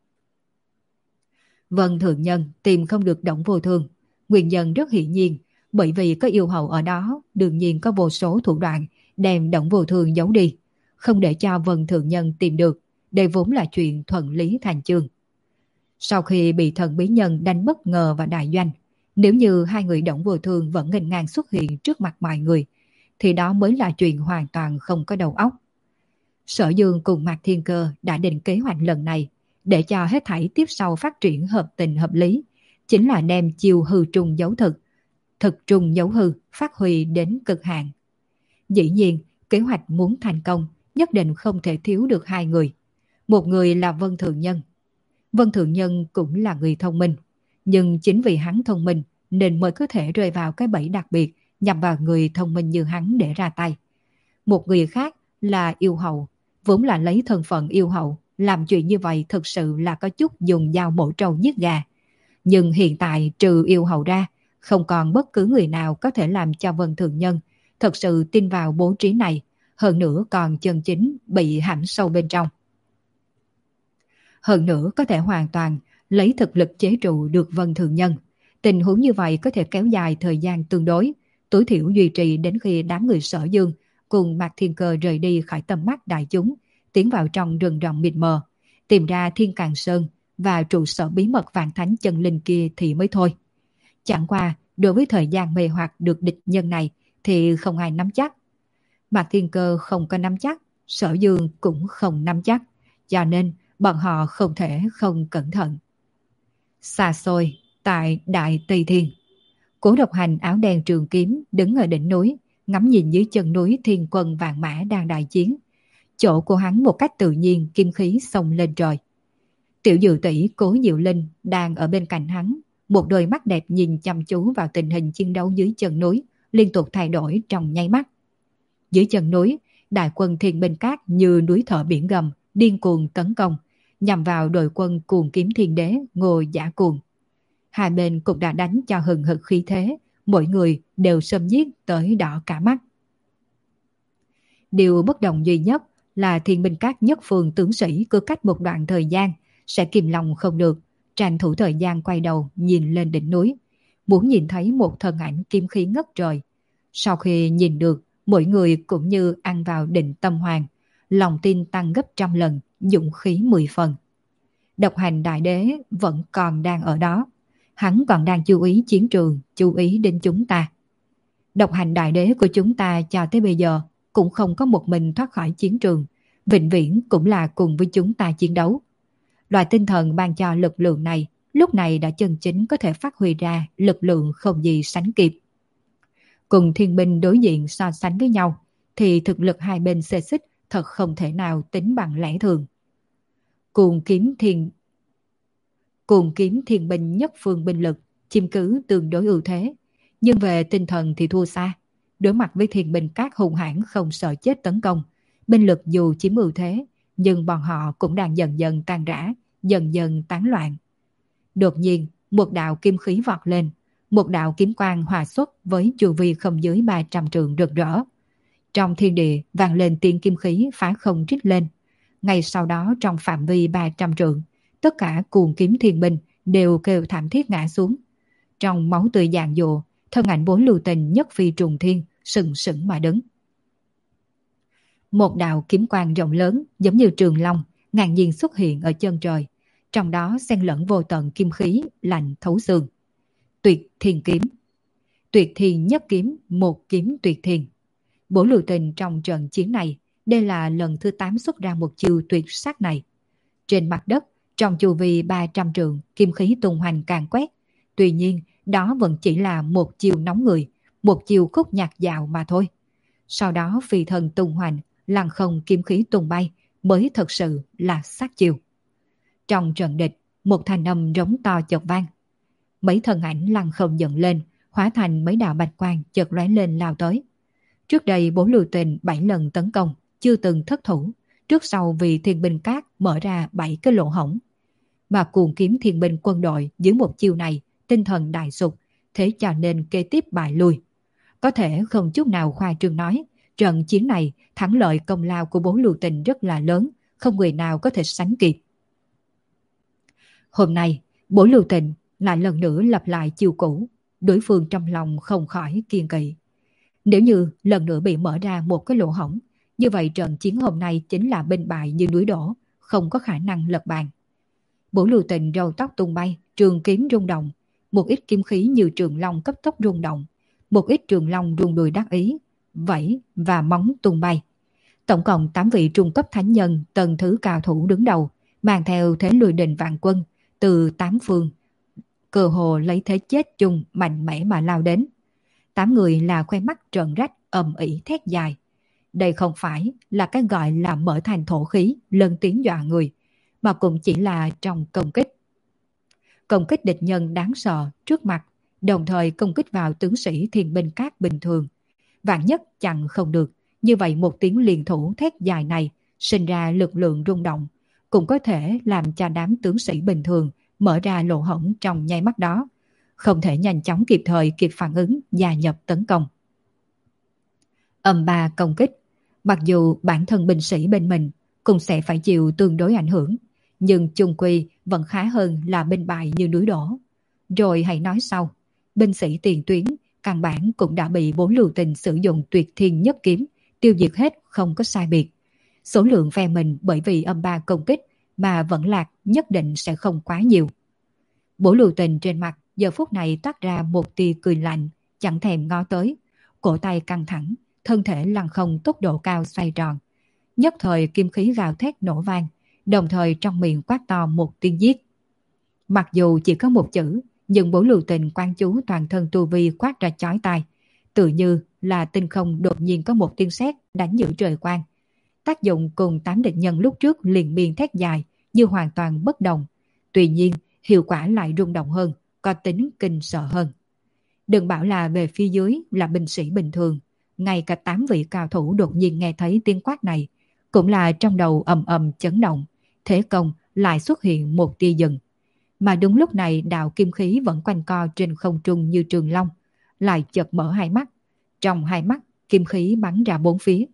Vân Thượng Nhân tìm không được Đổng Vô Thương, nguyên nhân rất hiển nhiên, bởi vì có yêu hậu ở đó, đương nhiên có vô số thủ đoạn đem Đổng Vô Thương giấu đi, không để cho Vân Thượng Nhân tìm được. Đây vốn là chuyện thuận lý thành chương. Sau khi bị thần bí nhân đánh bất ngờ vào đại doanh, nếu như hai người Đổng Vô Thương vẫn nghênh ngang xuất hiện trước mặt mọi người, thì đó mới là chuyện hoàn toàn không có đầu óc. Sở Dương cùng Mạc Thiên Cơ đã định kế hoạch lần này, để cho hết thảy tiếp sau phát triển hợp tình hợp lý, chính là đem chiêu hư trùng giấu thực, thực trùng giấu hư phát huy đến cực hạn. Dĩ nhiên, kế hoạch muốn thành công, nhất định không thể thiếu được hai người. Một người là Vân Thượng Nhân. Vân Thượng Nhân cũng là người thông minh, nhưng chính vì hắn thông minh nên mới có thể rơi vào cái bẫy đặc biệt nhằm vào người thông minh như hắn để ra tay. Một người khác là yêu hậu, vốn là lấy thân phận yêu hậu, làm chuyện như vậy thực sự là có chút dùng dao mổ trâu giết gà. Nhưng hiện tại trừ yêu hậu ra, không còn bất cứ người nào có thể làm cho Vân Thượng Nhân thật sự tin vào bố trí này, hơn nữa còn chân chính bị hãm sâu bên trong. Hơn nữa có thể hoàn toàn lấy thực lực chế trụ được Vân Thượng Nhân. Tình huống như vậy có thể kéo dài thời gian tương đối, tối thiểu duy trì đến khi đám người Sở Dương cùng Mạc Thiên Cơ rời đi khỏi tầm mắt đại chúng, tiến vào trong rừng rậm mịt mờ, tìm ra Thiên Càn Sơn và trụ sở bí mật Vạn Thánh Chân Linh kia thì mới thôi. Chẳng qua, đối với thời gian mê hoặc được địch nhân này thì không ai nắm chắc. Mạc Thiên Cơ không có nắm chắc, Sở Dương cũng không nắm chắc, cho nên bọn họ không thể không cẩn thận. Xa xôi, tại Đại Tây Thiên, Cố Độc Hành áo đen trường kiếm đứng ở đỉnh núi, ngắm nhìn dưới chân núi thiên quân vạn mã đang đại chiến. Chỗ của hắn một cách tự nhiên kim khí xông lên trời. Tiểu Dự Tỷ Cố Diệu Linh đang ở bên cạnh hắn, một đôi mắt đẹp nhìn chăm chú vào tình hình chiến đấu dưới chân núi, liên tục thay đổi trong nháy mắt. Dưới chân núi, đại quân Thiên Binh Cát như núi thở biển gầm, điên cuồng tấn công, nhằm vào đội quân Cuồng Kiếm Thiên Đế Ngô Giả Cuồng. Hai bên cũng đã đánh cho hừng hực khí thế, mỗi người đều xâm giết tới đỏ cả mắt. Điều bất đồng duy nhất là Thiên Binh Các nhất phương tướng sĩ cứ cách một đoạn thời gian sẽ kìm lòng không được, tranh thủ thời gian quay đầu nhìn lên đỉnh núi, muốn nhìn thấy một thân ảnh kim khí ngất trời. Sau khi nhìn được, mỗi người cũng như ăn vào định tâm hoàng, lòng tin tăng gấp trăm lần, dũng khí mười phần. Độc Hành Đại Đế vẫn còn đang ở đó, hắn còn đang chú ý chiến trường, chú ý đến chúng ta. Độc hành đại đế của chúng ta cho tới bây giờ cũng không có một mình thoát khỏi chiến trường, vĩnh viễn cũng là cùng với chúng ta chiến đấu. Loại tinh thần ban cho lực lượng này lúc này đã chân chính có thể phát huy ra lực lượng không gì sánh kịp. Cùng thiên binh đối diện so sánh với nhau thì thực lực hai bên xê xích thật không thể nào tính bằng lẽ thường. Cuồng kiếm thiên Cuồng kiếm thiên binh nhất phương binh lực chiếm cứ tương đối ưu thế, nhưng về tinh thần thì thua xa. Đối mặt với thiên binh các hung hãn không sợ chết tấn công, binh lực dù chiếm ưu thế, nhưng bọn họ cũng đang dần dần tan rã, dần dần tán loạn. Đột nhiên, một đạo kim khí vọt lên, một đạo kiếm quang hòa xuất với chu vi không dưới ba trăm trượng rực rỡ. Trong thiên địa vang lên tiếng kim khí phá không rít lên. Ngay sau đó trong phạm vi ba trăm trượng, tất cả cuồng kiếm thiên binh đều kêu thảm thiết ngã xuống. Trong máu tươi dàn dụa, thân ảnh Bối Lưu Tình nhất phi trùng thiên, sừng sững mà đứng. Một đạo kiếm quang rộng lớn giống như trường long, ngàn nhiên xuất hiện ở chân trời. Trong đó xen lẫn vô tận kim khí, lạnh thấu xương. Tuyệt thiên kiếm. Tuyệt thiên nhất kiếm, một kiếm tuyệt thiên. Bối Lưu Tình trong trận chiến này, đây là lần thứ tám xuất ra một chiêu tuyệt sắc này. Trên mặt đất, trong chu vi ba trăm trượng, kim khí tung hoành càn quét. Tuy nhiên, đó vẫn chỉ là một chiêu nóng người, một chiêu khúc nhạc dạo mà thôi. Sau đó phi thần tung hoành, lăng không kim khí tung bay, mới thật sự là sát chiêu. Trong trận địch, một thanh âm rống to chợt vang. Mấy thân ảnh lăng không dựng lên, hóa thành mấy đạo bạch quang chợt lóe lên lao tới. Trước đây Bối Lưu Tình bảy lần tấn công, chưa từng thất thủ, trước sau vì thiên binh cát mở ra bảy cái lỗ hổng. Mà cuồng kiếm thiên binh quân đội dưới một chiêu này, tinh thần đại sụp, thế cho nên kế tiếp bại lui. Có thể không chút nào khoa trương nói, trận chiến này thắng lợi công lao của Bối Lưu Tình rất là lớn, không người nào có thể sánh kịp. Hôm nay, Bối Lưu Tình lại lần nữa lặp lại chiêu cũ, đối phương trong lòng không khỏi kiêng kỵ. Nếu như lần nữa bị mở ra một cái lỗ hổng, như vậy trận chiến hôm nay chính là bên bại như núi đổ, không có khả năng lật bàn. Bối Lưu Tình râu tóc tung bay, trường kiếm rung động, một ít kim khí như trường long cấp tốc rung động, một ít trường long rung đùi đắc ý, vẫy và móng tung bay. Tổng cộng tám vị trung cấp thánh nhân tầng thứ cao thủ đứng đầu, mang theo thế lùi đình vạn quân, từ tám phương, cơ hồ lấy thế chết chung mạnh mẽ mà lao đến. Tám người là khoe mắt trợn rách, ầm ĩ thét dài. Đây không phải là cái gọi là mở thành thổ khí, lớn tiếng dọa người, mà cũng chỉ là trong công kích. Công kích địch nhân đáng sợ trước mặt, đồng thời công kích vào tướng sĩ thiên binh cát bình thường. Vạn nhất chặn không được, như vậy một tiếng liền thủ thét dài này sinh ra lực lượng rung động, cũng có thể làm cho đám tướng sĩ bình thường mở ra lỗ hổng trong nháy mắt đó, không thể nhanh chóng kịp thời kịp phản ứng gia nhập tấn công. Âm ba công kích, mặc dù bản thân binh sĩ bên mình cũng sẽ phải chịu tương đối ảnh hưởng, nhưng chung quy vẫn khá hơn là binh bại như núi đổ. Rồi hãy nói sau, binh sĩ tiền tuyến căn bản cũng đã bị Bối Lưu Tình sử dụng tuyệt thiên nhất kiếm tiêu diệt hết, không có sai biệt. Số lượng phe mình bởi vì âm ba công kích mà vẫn lạc nhất định sẽ không quá nhiều. Bối Lưu Tình trên mặt giờ phút này toát ra một tia cười lạnh, chẳng thèm ngó tới, cổ tay căng thẳng, thân thể lăn không tốc độ cao xoay tròn. Nhất thời kim khí gào thét nổ vang, đồng thời trong miệng quát to một tiếng giết. Mặc dù chỉ có một chữ, nhưng Bối Lưu Tình quan chú toàn thân tu vi quát ra chói tai, tự như là tinh không đột nhiên có một tiếng sét đánh giữa trời quang. Tác dụng cùng tám địch nhân lúc trước liền miên thét dài như hoàn toàn bất đồng, tuy nhiên hiệu quả lại rung động hơn, có tính kinh sợ hơn. Đừng bảo là về phía dưới là binh sĩ bình thường, ngay cả tám vị cao thủ đột nhiên nghe thấy tiếng quát này, cũng là trong đầu ầm ầm chấn động, thế công lại xuất hiện một tia dừng. Mà đúng lúc này đạo kim khí vẫn quanh co trên không trung như trường long, lại chợt mở hai mắt, trong hai mắt kim khí bắn ra bốn phía.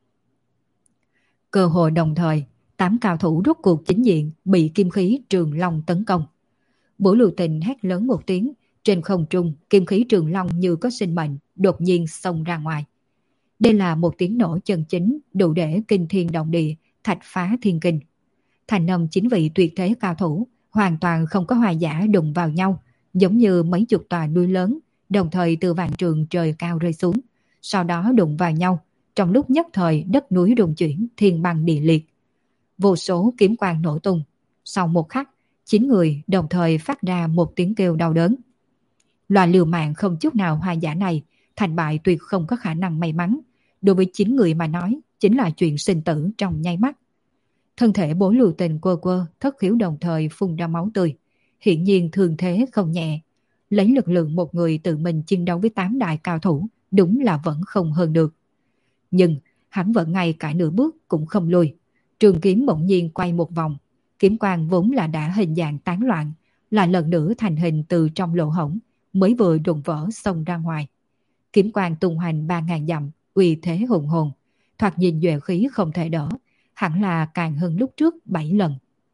Cơ hội đồng thời, tám cao thủ rút cuộc chính diện bị kim khí trường long tấn công. Bối Lưu Tình hét lớn một tiếng, trên không trung kim khí trường long như có sinh mệnh đột nhiên xông ra ngoài. Đây là một tiếng nổ chân chính đủ để kinh thiên động địa, thạch phá thiên kinh. Thành âm chính vị tuyệt thế cao thủ hoàn toàn không có hòa giả đụng vào nhau, giống như mấy chục tòa núi lớn đồng thời từ vạn trường trời cao rơi xuống, sau đó đụng vào nhau. Trong lúc nhất thời đất núi rung chuyển, thiên băng địa liệt. Vô số kiếm quang nổ tung. Sau một khắc, chín người đồng thời phát ra một tiếng kêu đau đớn. Loại liều mạng không chút nào hoa giả này, thành bại tuyệt không có khả năng may mắn. Đối với chín người mà nói, chính là chuyện sinh tử trong nháy mắt. Thân thể Bố Lưu Tình quơ quơ, thất khiếu đồng thời phun ra máu tươi. Hiển nhiên thương thế không nhẹ. Lấy lực lượng một người tự mình chiến đấu với tám đại cao thủ, đúng là vẫn không hơn được. Nhưng hắn vẫn ngay cả nửa bước cũng không lùi. Trường kiếm bỗng nhiên quay một vòng. Kiếm quang vốn là đã hình dạng tán loạn, lại lần nữa thành hình từ trong lỗ hổng, mới vừa đụng vỡ xông ra ngoài. Kiếm quang tung hoành ba ngàn dặm, uy thế hùng hồn, thoạt nhìn nhuệ khí không thể đỡ, hẳn là càng hơn lúc trước bảy lần.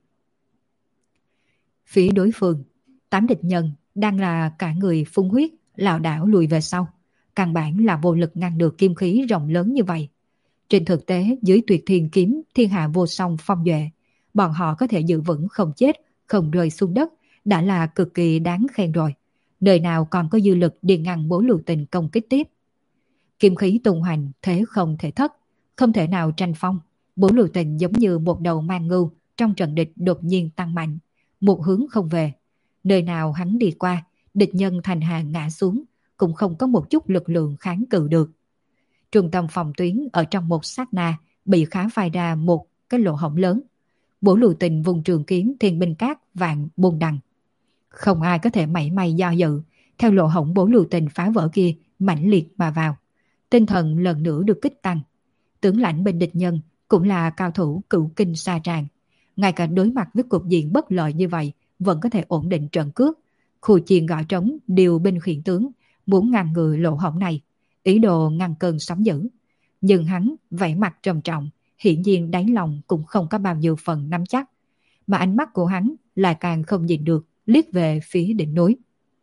Phía đối phương, tám địch nhân đang là cả người phun huyết, lảo đảo lùi về sau, căn bản là vô lực ngăn được kim khí rộng lớn như vậy. Trên thực tế, dưới tuyệt thiên kiếm thiên hạ vô song phong duệ, bọn họ có thể giữ vững không chết, không rơi xuống đất, đã là cực kỳ đáng khen rồi. Nơi nào còn có dư lực để ngăn Bố Lưu Tình công kích tiếp. Kim khí tung hoành, thế không thể thất, không thể nào tranh phong. Bố Lưu Tình giống như một đầu mang ngưu trong trận địch đột nhiên tăng mạnh, một hướng không về. Nơi nào hắn đi qua, địch nhân thành hàng ngã xuống, cũng không có một chút lực lượng kháng cự được. Trung tâm phòng tuyến ở trong một sát na bị khá phai ra một cái lỗ hổng lớn. Bố Lưu Tình vùng trường kiếm thiên binh cát vạn buông đằng. Không ai có thể mảy may do dự, theo lỗ hổng Bố Lưu Tình phá vỡ kia mãnh liệt mà vào. Tinh thần lần nữa được kích tăng. Tướng lãnh bên địch nhân cũng là cao thủ cửu kinh sa tràng. Ngay cả đối mặt với cục diện bất lợi như vậy vẫn có thể ổn định trận cước. Khu chiên gõ trống điều binh khiển tướng, muốn ngăn ngừa lỗ hổng này, ý đồ ngăn cơn sóng dữ. Nhưng hắn vẻ mặt trầm trọng, hiển nhiên đáy lòng cũng không có bao nhiêu phần nắm chắc. Mà ánh mắt của hắn lại càng không nhìn được, liếc về phía đỉnh núi.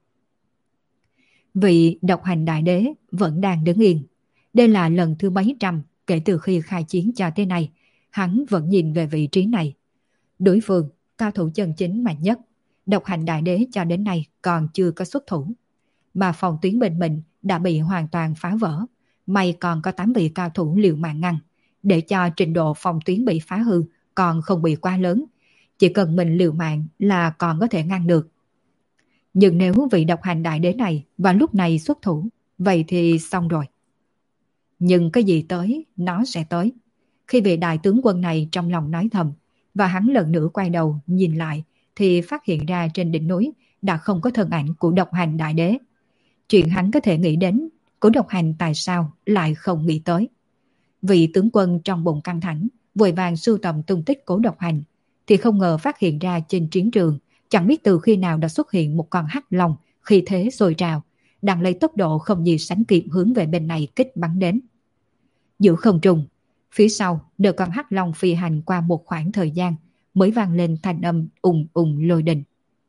Vị độc hành đại đế vẫn đang đứng yên. Đây là lần thứ mấy trăm kể từ khi khai chiến cho tới nay, hắn vẫn nhìn về vị trí này. Đối phương, cao thủ chân chính mạnh nhất, độc hành đại đế cho đến nay còn chưa có xuất thủ. Mà phòng tuyến bên mình đã bị hoàn toàn phá vỡ, may còn có tám vị cao thủ liều mạng ngăn, để cho trình độ phòng tuyến bị phá hư còn không bị quá lớn. Chỉ cần mình liều mạng là còn có thể ngăn được. Nhưng nếu vị độc hành đại đế này vào lúc này xuất thủ, vậy thì xong rồi. Nhưng cái gì tới, nó sẽ tới. Khi vị đại tướng quân này trong lòng nói thầm, và hắn lần nữa quay đầu nhìn lại, thì phát hiện ra trên đỉnh núi đã không có thân ảnh của độc hành đại đế. Chuyện hắn có thể nghĩ đến, của độc hành tại sao lại không nghĩ tới. Vị tướng quân trong bụng căng thẳng, vội vàng sưu tầm tung tích của độc hành, thì không ngờ phát hiện ra trên chiến trường, chẳng biết từ khi nào đã xuất hiện một con hắc long khi thế sôi trào, đang lấy tốc độ không gì sánh kịp hướng về bên này kích bắn đến. Giữa không trung, phía sau đợi con hắc long phi hành qua một khoảng thời gian mới vang lên thanh âm ùng ùng lôi đình.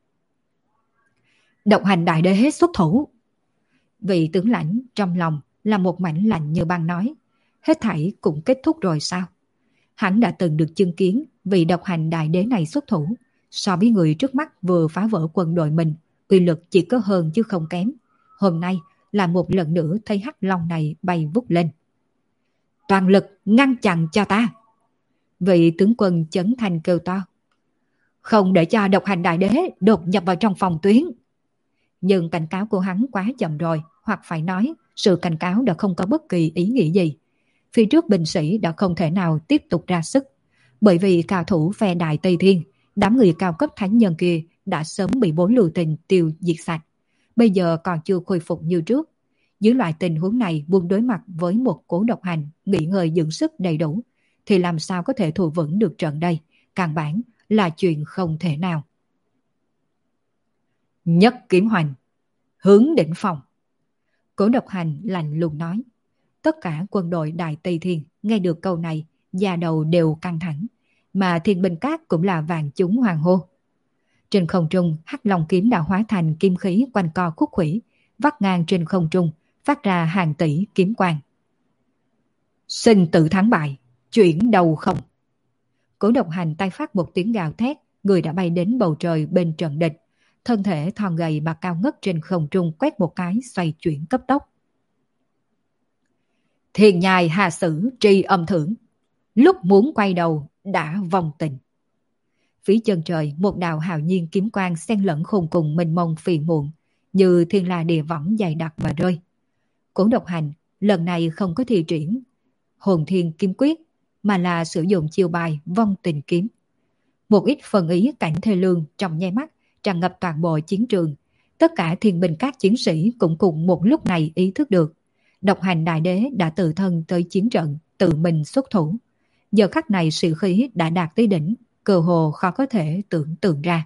Độc hành đại đế hết xuất thủ. Vị tướng lãnh trong lòng là một mảnh lạnh như băng nói, hết thảy cũng kết thúc rồi sao? Hắn đã từng được chứng kiến vị độc hành đại đế này xuất thủ, so với người trước mắt vừa phá vỡ quân đội mình, uy lực chỉ có hơn chứ không kém. Hôm nay là một lần nữa thấy hắc long này bay vút lên. Toàn lực ngăn chặn cho ta. Vị tướng quân chấn thành kêu to. Không để cho độc hành đại đế đột nhập vào trong phòng tuyến. Nhưng cảnh cáo của hắn quá chậm rồi, hoặc phải nói sự cảnh cáo đã không có bất kỳ ý nghĩa gì. Phía trước binh sĩ đã không thể nào tiếp tục ra sức, bởi vì cao thủ phe Đại Tây Thiên, đám người cao cấp thánh nhân kia đã sớm bị Bố Lưu Tình tiêu diệt sạch, bây giờ còn chưa khôi phục như trước. Dưới loại tình huống này, buông đối mặt với một cố độc hành nghỉ ngơi dưỡng sức đầy đủ, thì làm sao có thể thù vững được trận đây? Căn bản là chuyện không thể nào. Nhất kiếm hoành, hướng đỉnh phòng. Cố độc hành lạnh lùng nói. Tất cả quân đội Đại Tây Thiên nghe được câu này, da đầu đều căng thẳng, mà thiên binh cát cũng là vàng chúng hoàng hô. Trên không trung, hắc long kiếm đã hóa thành kim khí quanh co khúc khuỷu, vắt ngang trên không trung, phát ra hàng tỷ kiếm quang. Sinh tử thắng bại, chuyển đầu không. Cố độc hành tay phát một tiếng gào thét, người đã bay đến bầu trời bên trận địch, thân thể thon gầy mà cao ngất trên không trung quét một cái xoay chuyển cấp tốc. Thiên nhai hà sử tri âm thưởng, lúc muốn quay đầu đã vong tình. Phía chân trời một đạo hào nhiên kiếm quang xen lẫn khôn cùng mênh mông phiền muộn, như thiên la địa võng dày đặc mà rơi. Cố Độc Hành lần này không có thi triển hồn thiên kiếm quyết, mà là sử dụng chiêu bài vong tình kiếm. Một ít phần ý cảnh thê lương trong nháy mắt tràn ngập toàn bộ chiến trường. Tất cả thiên binh các chiến sĩ cũng cùng một lúc này ý thức được Độc Hành đại đế đã tự thân tới chiến trận, tự mình xuất thủ. Giờ khắc này sĩ khí đã đạt tới đỉnh, cơ hồ khó có thể tưởng tượng ra.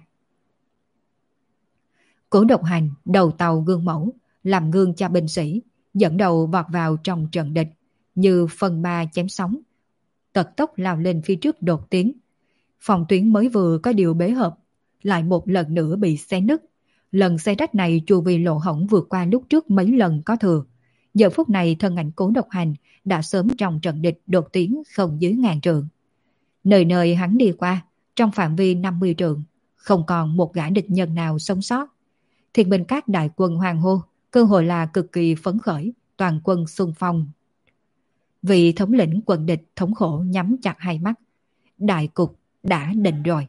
Cố Độc Hành đầu tàu gương mẫu, làm gương cho binh sĩ, dẫn đầu vọt vào trong trận địch, như phần ba chém sóng, tật tốc lao lên phía trước đột tiến. Phòng tuyến mới vừa có điều bế hợp, lại một lần nữa bị xé nứt. Lần xé rách này chu vi lỗ hổng vượt qua lúc trước mấy lần có thừa. Giờ phút này thân ảnh Cố Độc Hành đã sớm trong trận địch đột tiến không dưới ngàn trượng. Nơi nơi hắn đi qua, trong phạm vi năm mươi trượng, không còn một gã địch nhân nào sống sót. Thiên binh các đại quân hoàng hô, cơ hội là cực kỳ phấn khởi, toàn quân xung phong. Vị thống lĩnh quân địch thống khổ nhắm chặt hai mắt. Đại cục đã định rồi.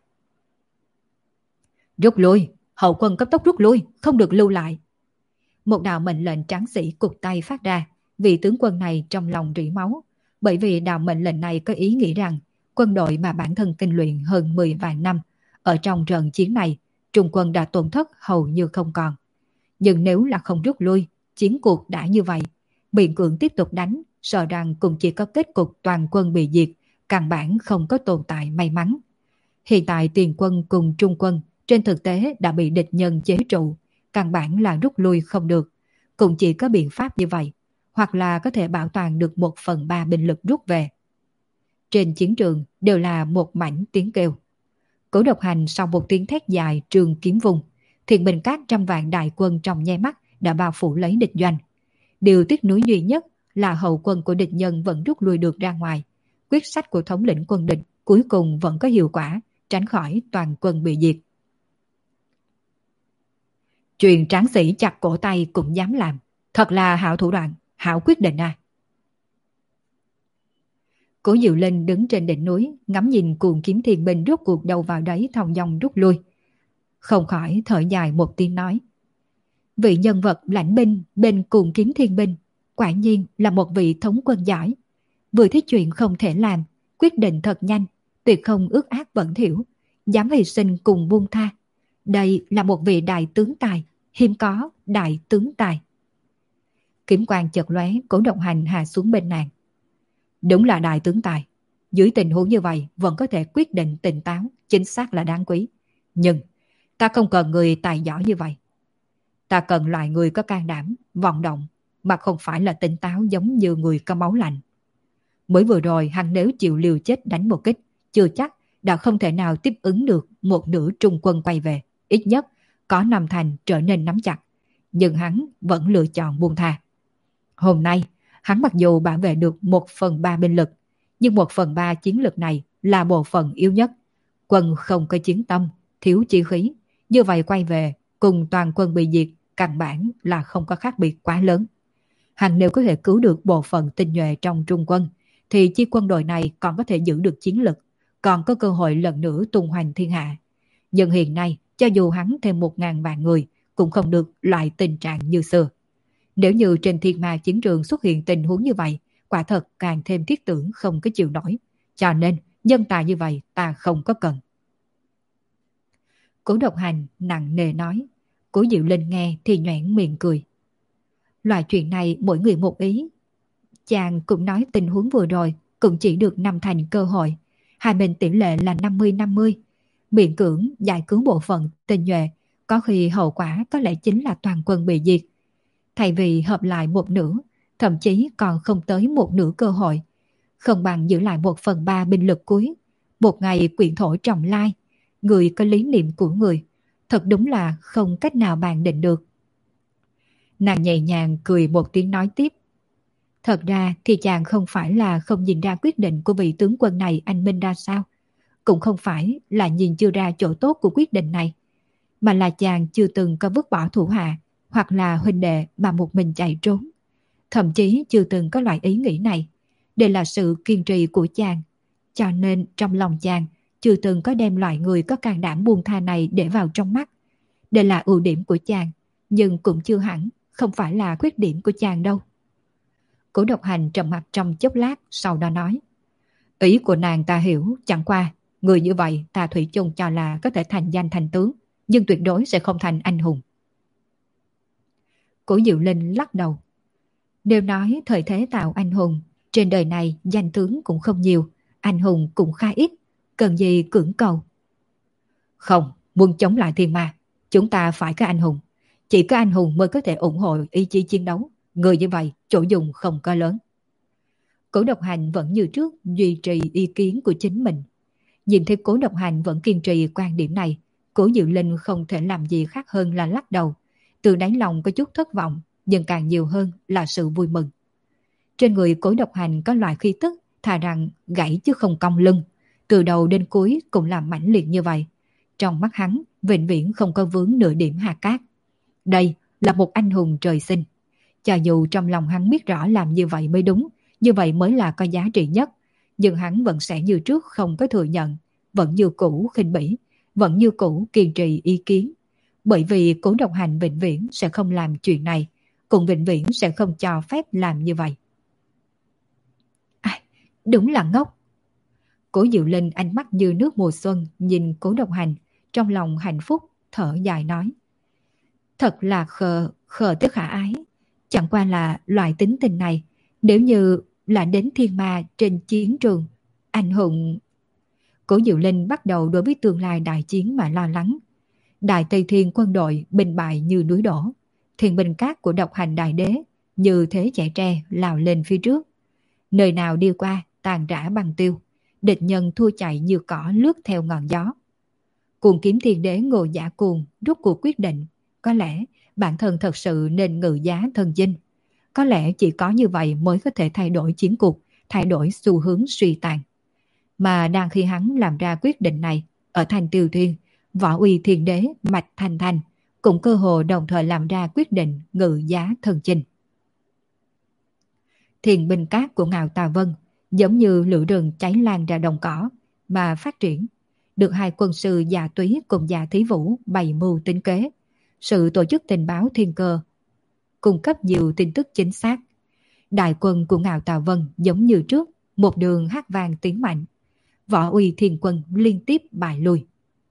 Rút lui, hậu quân cấp tốc rút lui, không được lưu lại. Một đạo mệnh lệnh tráng sĩ cụt tay phát ra, vị tướng quân này trong lòng rỉ máu, bởi vì đạo mệnh lệnh này có ý nghĩ rằng quân đội mà bản thân tinh luyện hơn mười vạn năm, ở trong trận chiến này, Trung quân đã tổn thất hầu như không còn. Nhưng nếu là không rút lui, chiến cuộc đã như vậy, biện cưỡng tiếp tục đánh, sợ rằng cũng chỉ có kết cục toàn quân bị diệt, căn bản không có tồn tại may mắn. Hiện tại tiền quân cùng Trung quân trên thực tế đã bị địch nhân chế trụ, căn bản là rút lui không được, cũng chỉ có biện pháp như vậy, hoặc là có thể bảo toàn được một phần ba binh lực rút về. Trên chiến trường đều là một mảnh tiếng kêu. Cố Độc Hành sau một tiếng thét dài trường kiếm vùng, thiên binh các trăm vạn đại quân trong nháy mắt đã bao phủ lấy địch doanh. Điều tiếc nuối duy nhất là hậu quân của địch nhân vẫn rút lui được ra ngoài. Quyết sách của thống lĩnh quân địch cuối cùng vẫn có hiệu quả, tránh khỏi toàn quân bị diệt. Truyền tráng sĩ chặt cổ tay cũng dám làm, thật là hảo thủ đoạn, hảo quyết định à. Cố Diệu Linh đứng trên đỉnh núi, ngắm nhìn cuồng kiếm thiên binh rút cuộc đầu vào đấy thong dong rút lui. Không khỏi thở dài một tiếng nói. Vị nhân vật lãnh binh bên cuồng kiếm thiên binh, quả nhiên là một vị thống quân giỏi. Vừa thấy chuyện không thể làm, quyết định thật nhanh, tuyệt không ước ác bẩn thỉu, dám hy sinh cùng buông tha. Đây là một vị đại tướng tài, hiếm có đại tướng tài. Kiếm quang chợt lóe, Cố Độc Hành hạ xuống bên nàng. Đúng là đại tướng tài, dưới tình huống như vậy vẫn có thể quyết định tỉnh táo, chính xác là đáng quý. Nhưng ta không cần người tài giỏi như vậy. Ta cần loại người có can đảm, vọng động, mà không phải là tỉnh táo giống như người có máu lạnh. Mới vừa rồi hắn nếu chịu liều chết đánh một kích, chưa chắc đã không thể nào tiếp ứng được một nửa Trung quân quay về. Ít nhất có năm thành trở nên nắm chặt, nhưng hắn vẫn lựa chọn buông tha. Hôm nay hắn mặc dù bảo vệ được một phần ba binh lực, nhưng một phần ba chiến lực này là bộ phận yếu nhất. Quân không có chiến tâm, thiếu chi khí, như vậy quay về cùng toàn quân bị diệt, căn bản là không có khác biệt quá lớn. Hắn nếu có thể cứu được bộ phận tinh nhuệ trong Trung quân, thì chi quân đội này còn có thể giữ được chiến lực, còn có cơ hội lần nữa tung hoành thiên hạ. Nhưng hiện nay, cho dù hắn thêm một ngàn vạn người, cũng không được lại tình trạng như xưa. Nếu như trên thiên ma chiến trường xuất hiện tình huống như vậy, quả thật càng thêm thiết tưởng không có chịu nổi. Cho nên, nhân tài như vậy ta không có cần. Cố Độc Hành nặng nề nói. Cố Diệu Linh nghe thì nhoẻn miệng cười. Loại chuyện này mỗi người một ý. Chàng cũng nói tình huống vừa rồi cũng chỉ được năm thành cơ hội. Hai bên tỷ lệ là năm mươi năm mươi. Miễn cưỡng giải cứu bộ phận tinh nhuệ, có khi hậu quả có lẽ chính là toàn quân bị diệt. Thay vì hợp lại một nửa, thậm chí còn không tới một nửa cơ hội, không bằng giữ lại một phần ba binh lực cuối. Một ngày quyển thổ trọng lai, người có lý niệm của người, thật đúng là không cách nào bàn định được. Nàng nhẹ nhàng cười một tiếng nói tiếp. Thật ra thì chàng không phải là không nhìn ra quyết định của vị tướng quân này anh minh ra sao, cũng không phải là nhìn chưa ra chỗ tốt của quyết định này, mà là chàng chưa từng có vứt bỏ thủ hạ hoặc là huynh đệ mà một mình chạy trốn. Thậm chí chưa từng có loại ý nghĩ này. Đây là sự kiên trì của chàng. Cho nên trong lòng chàng chưa từng có đem loại người có can đảm buông tha này để vào trong mắt. Đây là ưu điểm của chàng, nhưng cũng chưa hẳn không phải là khuyết điểm của chàng đâu. Cố Độc Hành trầm mặt trong chốc lát, sau đó nói: Ý của nàng ta hiểu, chẳng qua người như vậy ta thủy chung cho là có thể thành danh thành tướng, nhưng tuyệt đối sẽ không thành anh hùng. Cố Diệu Linh lắc đầu. Nếu nói thời thế tạo anh hùng, trên đời này danh tướng cũng không nhiều, anh hùng cũng khá ít, cần gì cưỡng cầu. Không, muốn chống lại thiên ma, chúng ta phải có anh hùng. Chỉ có anh hùng mới có thể ủng hộ ý chí chiến đấu. Người như vậy, chỗ dùng không có lớn. Cố Độc Hành vẫn như trước duy trì ý kiến của chính mình. Nhìn thấy Cố Độc Hành vẫn kiên trì quan điểm này, Cố Diệu Linh không thể làm gì khác hơn là lắc đầu. Từ đáy lòng có chút thất vọng, nhưng càng nhiều hơn là sự vui mừng. Trên người Cố Độc Hành có loại khí tức thà rằng gãy chứ không cong lưng. Từ đầu đến cuối cũng làm mãnh liệt như vậy. Trong mắt hắn, vĩnh viễn không có vướng nửa điểm hà cát. Đây là một anh hùng trời sinh. Cho dù trong lòng hắn biết rõ làm như vậy mới đúng, như vậy mới là có giá trị nhất, nhưng hắn vẫn sẽ như trước không có thừa nhận, vẫn như cũ khinh bỉ, vẫn như cũ kiên trì ý kiến. Bởi vì Cố Độc Hành vĩnh viễn sẽ không làm chuyện này, cũng vĩnh viễn sẽ không cho phép làm như vậy. À, đúng là ngốc. Cố Diệu Linh ánh mắt như nước mùa xuân nhìn Cố Độc Hành, trong lòng hạnh phúc, thở dài nói. Thật là khờ, khờ tức khả ái. Chẳng qua là loại tính tình này, nếu như là đến thiên ma trên chiến trường, anh hùng... Cố Diệu Linh bắt đầu đối với tương lai đại chiến mà lo lắng. Đại Tây Thiên quân đội bình bại như núi đổ, thiên binh cát của Độc Hành đại đế như thế chạy tre lao lên phía trước. Nơi nào đi qua tàn rã bằng tiêu, địch nhân thua chạy như cỏ lướt theo ngọn gió. Cuồng Kiếm Thiên Đế Ngô Giả Cuồng rút cuộc quyết định, có lẽ bản thân thật sự nên ngự giá thân chinh. Có lẽ chỉ có như vậy mới có thể thay đổi chiến cuộc, thay đổi xu hướng suy tàn. Mà đang khi hắn làm ra quyết định này, ở Thanh Tiêu Thiên, Võ Uy Thiên Đế Mạch Thanh Thanh cũng cơ hồ đồng thời làm ra quyết định ngự giá thân chinh. Thiền binh cát của Ngạo Tà Vân giống như lửa rừng cháy lan ra đồng cỏ mà phát triển, được hai quân sư Dạ Túy cùng Dạ Thí Vũ bày mưu tính kế. Sự tổ chức tình báo thiên cơ cung cấp nhiều tin tức chính xác. Đại quân của Ngạo Tà Vân giống như trước, một đường hát vang tiếng mạnh. Võ Uy Thiên quân liên tiếp bại lui.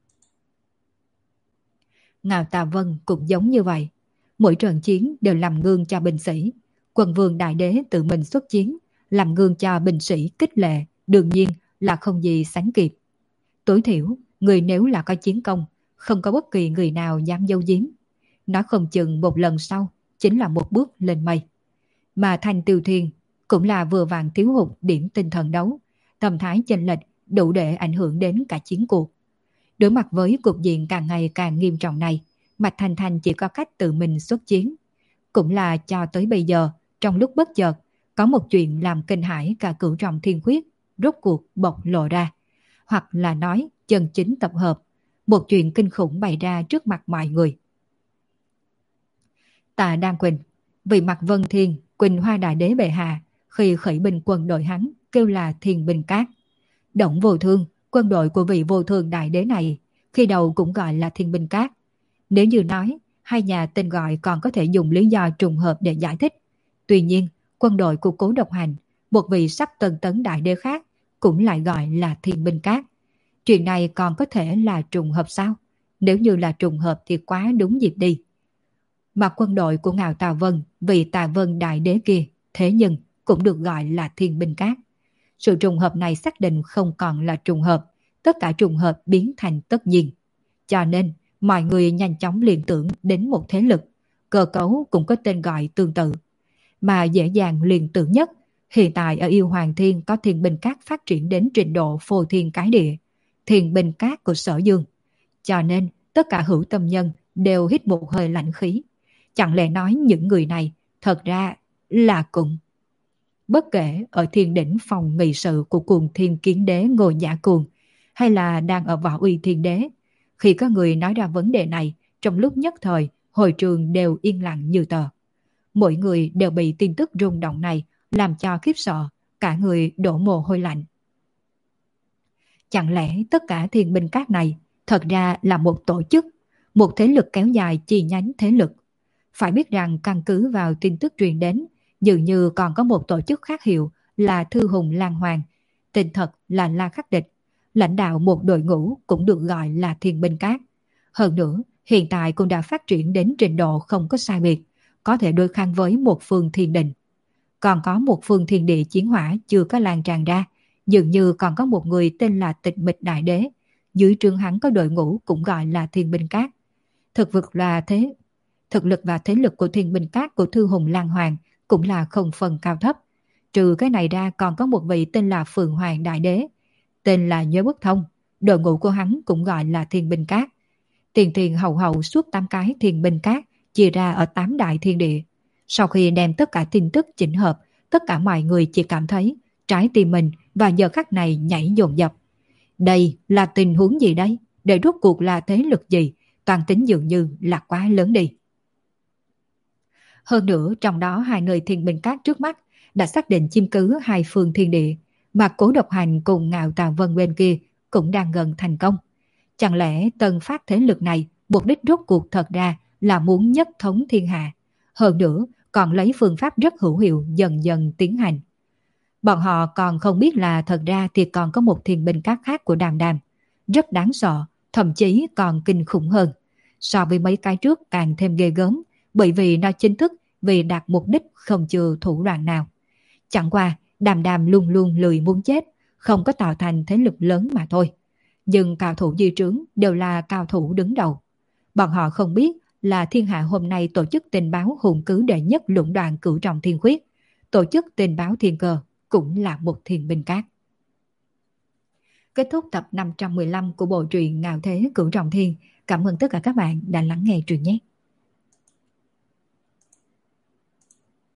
Ngạo Tà Vân cũng giống như vậy. Mỗi trận chiến đều làm gương cho binh sĩ. Quần vương đại đế tự mình xuất chiến, làm gương cho binh sĩ khích lệ, đương nhiên là không gì sánh kịp. Tối thiểu, người nếu là có chiến công, không có bất kỳ người nào dám giấu giếm. Nói không chừng một lần sau chính là một bước lên mây. Mà Thanh Tiêu Thiên cũng là vừa vàng thiếu hụt điểm tinh thần đấu, tâm thái chênh lệch đủ để ảnh hưởng đến cả chiến cuộc. Đối mặt với cục diện càng ngày càng nghiêm trọng này, Mạch Thanh Thanh chỉ có cách tự mình xuất chiến. Cũng là cho tới bây giờ, trong lúc bất chợt, có một chuyện làm kinh hãi cả cửu trọng thiên khuyết, rốt cuộc bộc lộ ra. Hoặc là nói chân chính tập hợp, một chuyện kinh khủng bày ra trước mặt mọi người. Tạ Đan Quỳnh, vì Mạc Vân Thiên, Quỳnh Hoa Đại Đế bệ hạ, khi khởi binh quân đội hắn kêu là Thiên binh cát. Động Vô Thương, quân đội của vị Vô Thương Đại Đế này, khi đầu cũng gọi là Thiên binh cát. Nếu như nói, hai nhà tên gọi còn có thể dùng lý do trùng hợp để giải thích. Tuy nhiên, quân đội của Cố Độc Hành, một vị sắp tân tấn đại đế khác, cũng lại gọi là Thiên binh cát. Chuyện này còn có thể là trùng hợp sao? Nếu như là trùng hợp thì quá đúng dịp đi. Mà quân đội của Ngạo Tà Vân, vì Tà Vân đại đế kia, thế nhưng cũng được gọi là Thiên binh cát. Sự trùng hợp này xác định không còn là trùng hợp, tất cả trùng hợp biến thành tất nhiên. Cho nên, mọi người nhanh chóng liên tưởng đến một thế lực, cơ cấu cũng có tên gọi tương tự. Mà dễ dàng liên tưởng nhất, hiện tại ở Yêu Hoàng Thiên có Thiên binh cát phát triển đến trình độ phô thiên cái địa, Thiên binh cát của Sở Dương. Cho nên, tất cả hữu tâm nhân đều hít một hơi lạnh khí. Chẳng lẽ nói những người này thật ra là cùng. Bất kể ở thiên đỉnh phòng nghị sự của Cuồng Thiên Kiến Đế Ngô Giả Cuồng, hay là đang ở Võ Uy Thiên Đế, khi có người nói ra vấn đề này trong lúc nhất thời, hội trường đều yên lặng như tờ. Mỗi người đều bị tin tức rung động này làm cho khiếp sợ, cả người đổ mồ hôi lạnh. Chẳng lẽ tất cả thiên binh các này thật ra là một tổ chức, một thế lực kéo dài chi nhánh thế lực? Phải biết rằng căn cứ vào tin tức truyền đến, dường như còn có một tổ chức khác hiệu là Thư Hùng Lan Hoàng, tên thật là La Khắc Địch. Lãnh đạo một đội ngũ cũng được gọi là thiên binh các. Hơn nữa, hiện tại cũng đã phát triển đến trình độ không có sai biệt, có thể đối kháng với một phương thiên đình. Còn có một phương thiên địa chiến hỏa chưa có lan tràn ra, dường như còn có một người tên là Tịch Mịch Đại Đế, dưới trướng hắn có đội ngũ cũng gọi là thiên binh các. Thực lực là thế, thực lực và thế lực của thiên binh các của Thư Hùng Lan Hoàng cũng là không phần cao thấp. Trừ cái này ra còn có một vị tên là Phượng Hoàng Đại Đế, tên là Nhớ Bất Thông, đội ngũ của hắn cũng gọi là thiên binh các. Tiền tiền hậu hậu suốt tám cái thiên binh các chia ra ở tám đại thiên địa. Sau khi đem tất cả tin tức chỉnh hợp, tất cả mọi người chỉ cảm thấy trái tim mình và giờ khắc này nhảy dồn dập. Đây là tình huống gì đây? Để rốt cuộc là thế lực gì? Toàn tính dường như là quá lớn đi. Hơn nữa trong đó hai nơi thiên binh các trước mắt đã xác định chiếm cứ hai phương thiên địa, mà Cố Độc Hành cùng Ngạo Tào Vân bên kia cũng đang gần thành công. Chẳng lẽ tân phát thế lực này mục đích rốt cuộc thật ra là muốn nhất thống thiên hạ, hơn nữa còn lấy phương pháp rất hữu hiệu dần dần tiến hành. Bọn họ còn không biết là thật ra thì còn có một thiên binh các khác của Đàm Đàm, rất đáng sợ, thậm chí còn kinh khủng hơn. So với mấy cái trước càng thêm ghê gớm, bởi vì nó chính thức vì đạt mục đích không chừa thủ đoạn nào. Chẳng qua Đàm Đàm luôn luôn lười muốn chết, không có tạo thành thế lực lớn mà thôi. Nhưng cao thủ di trướng đều là cao thủ đứng đầu. Bọn họ không biết là thiên hạ hôm nay tổ chức tình báo hùng cứ đệ nhất lũng đoạn Cửu Trọng Thiên Khuyết, tổ chức tình báo thiên cơ cũng là một thiên binh các. Kết thúc tập năm trăm mười lăm của bộ truyện Ngạo Thế Cửu Trọng Thiên. Cảm ơn tất cả các bạn đã lắng nghe truyện nhé.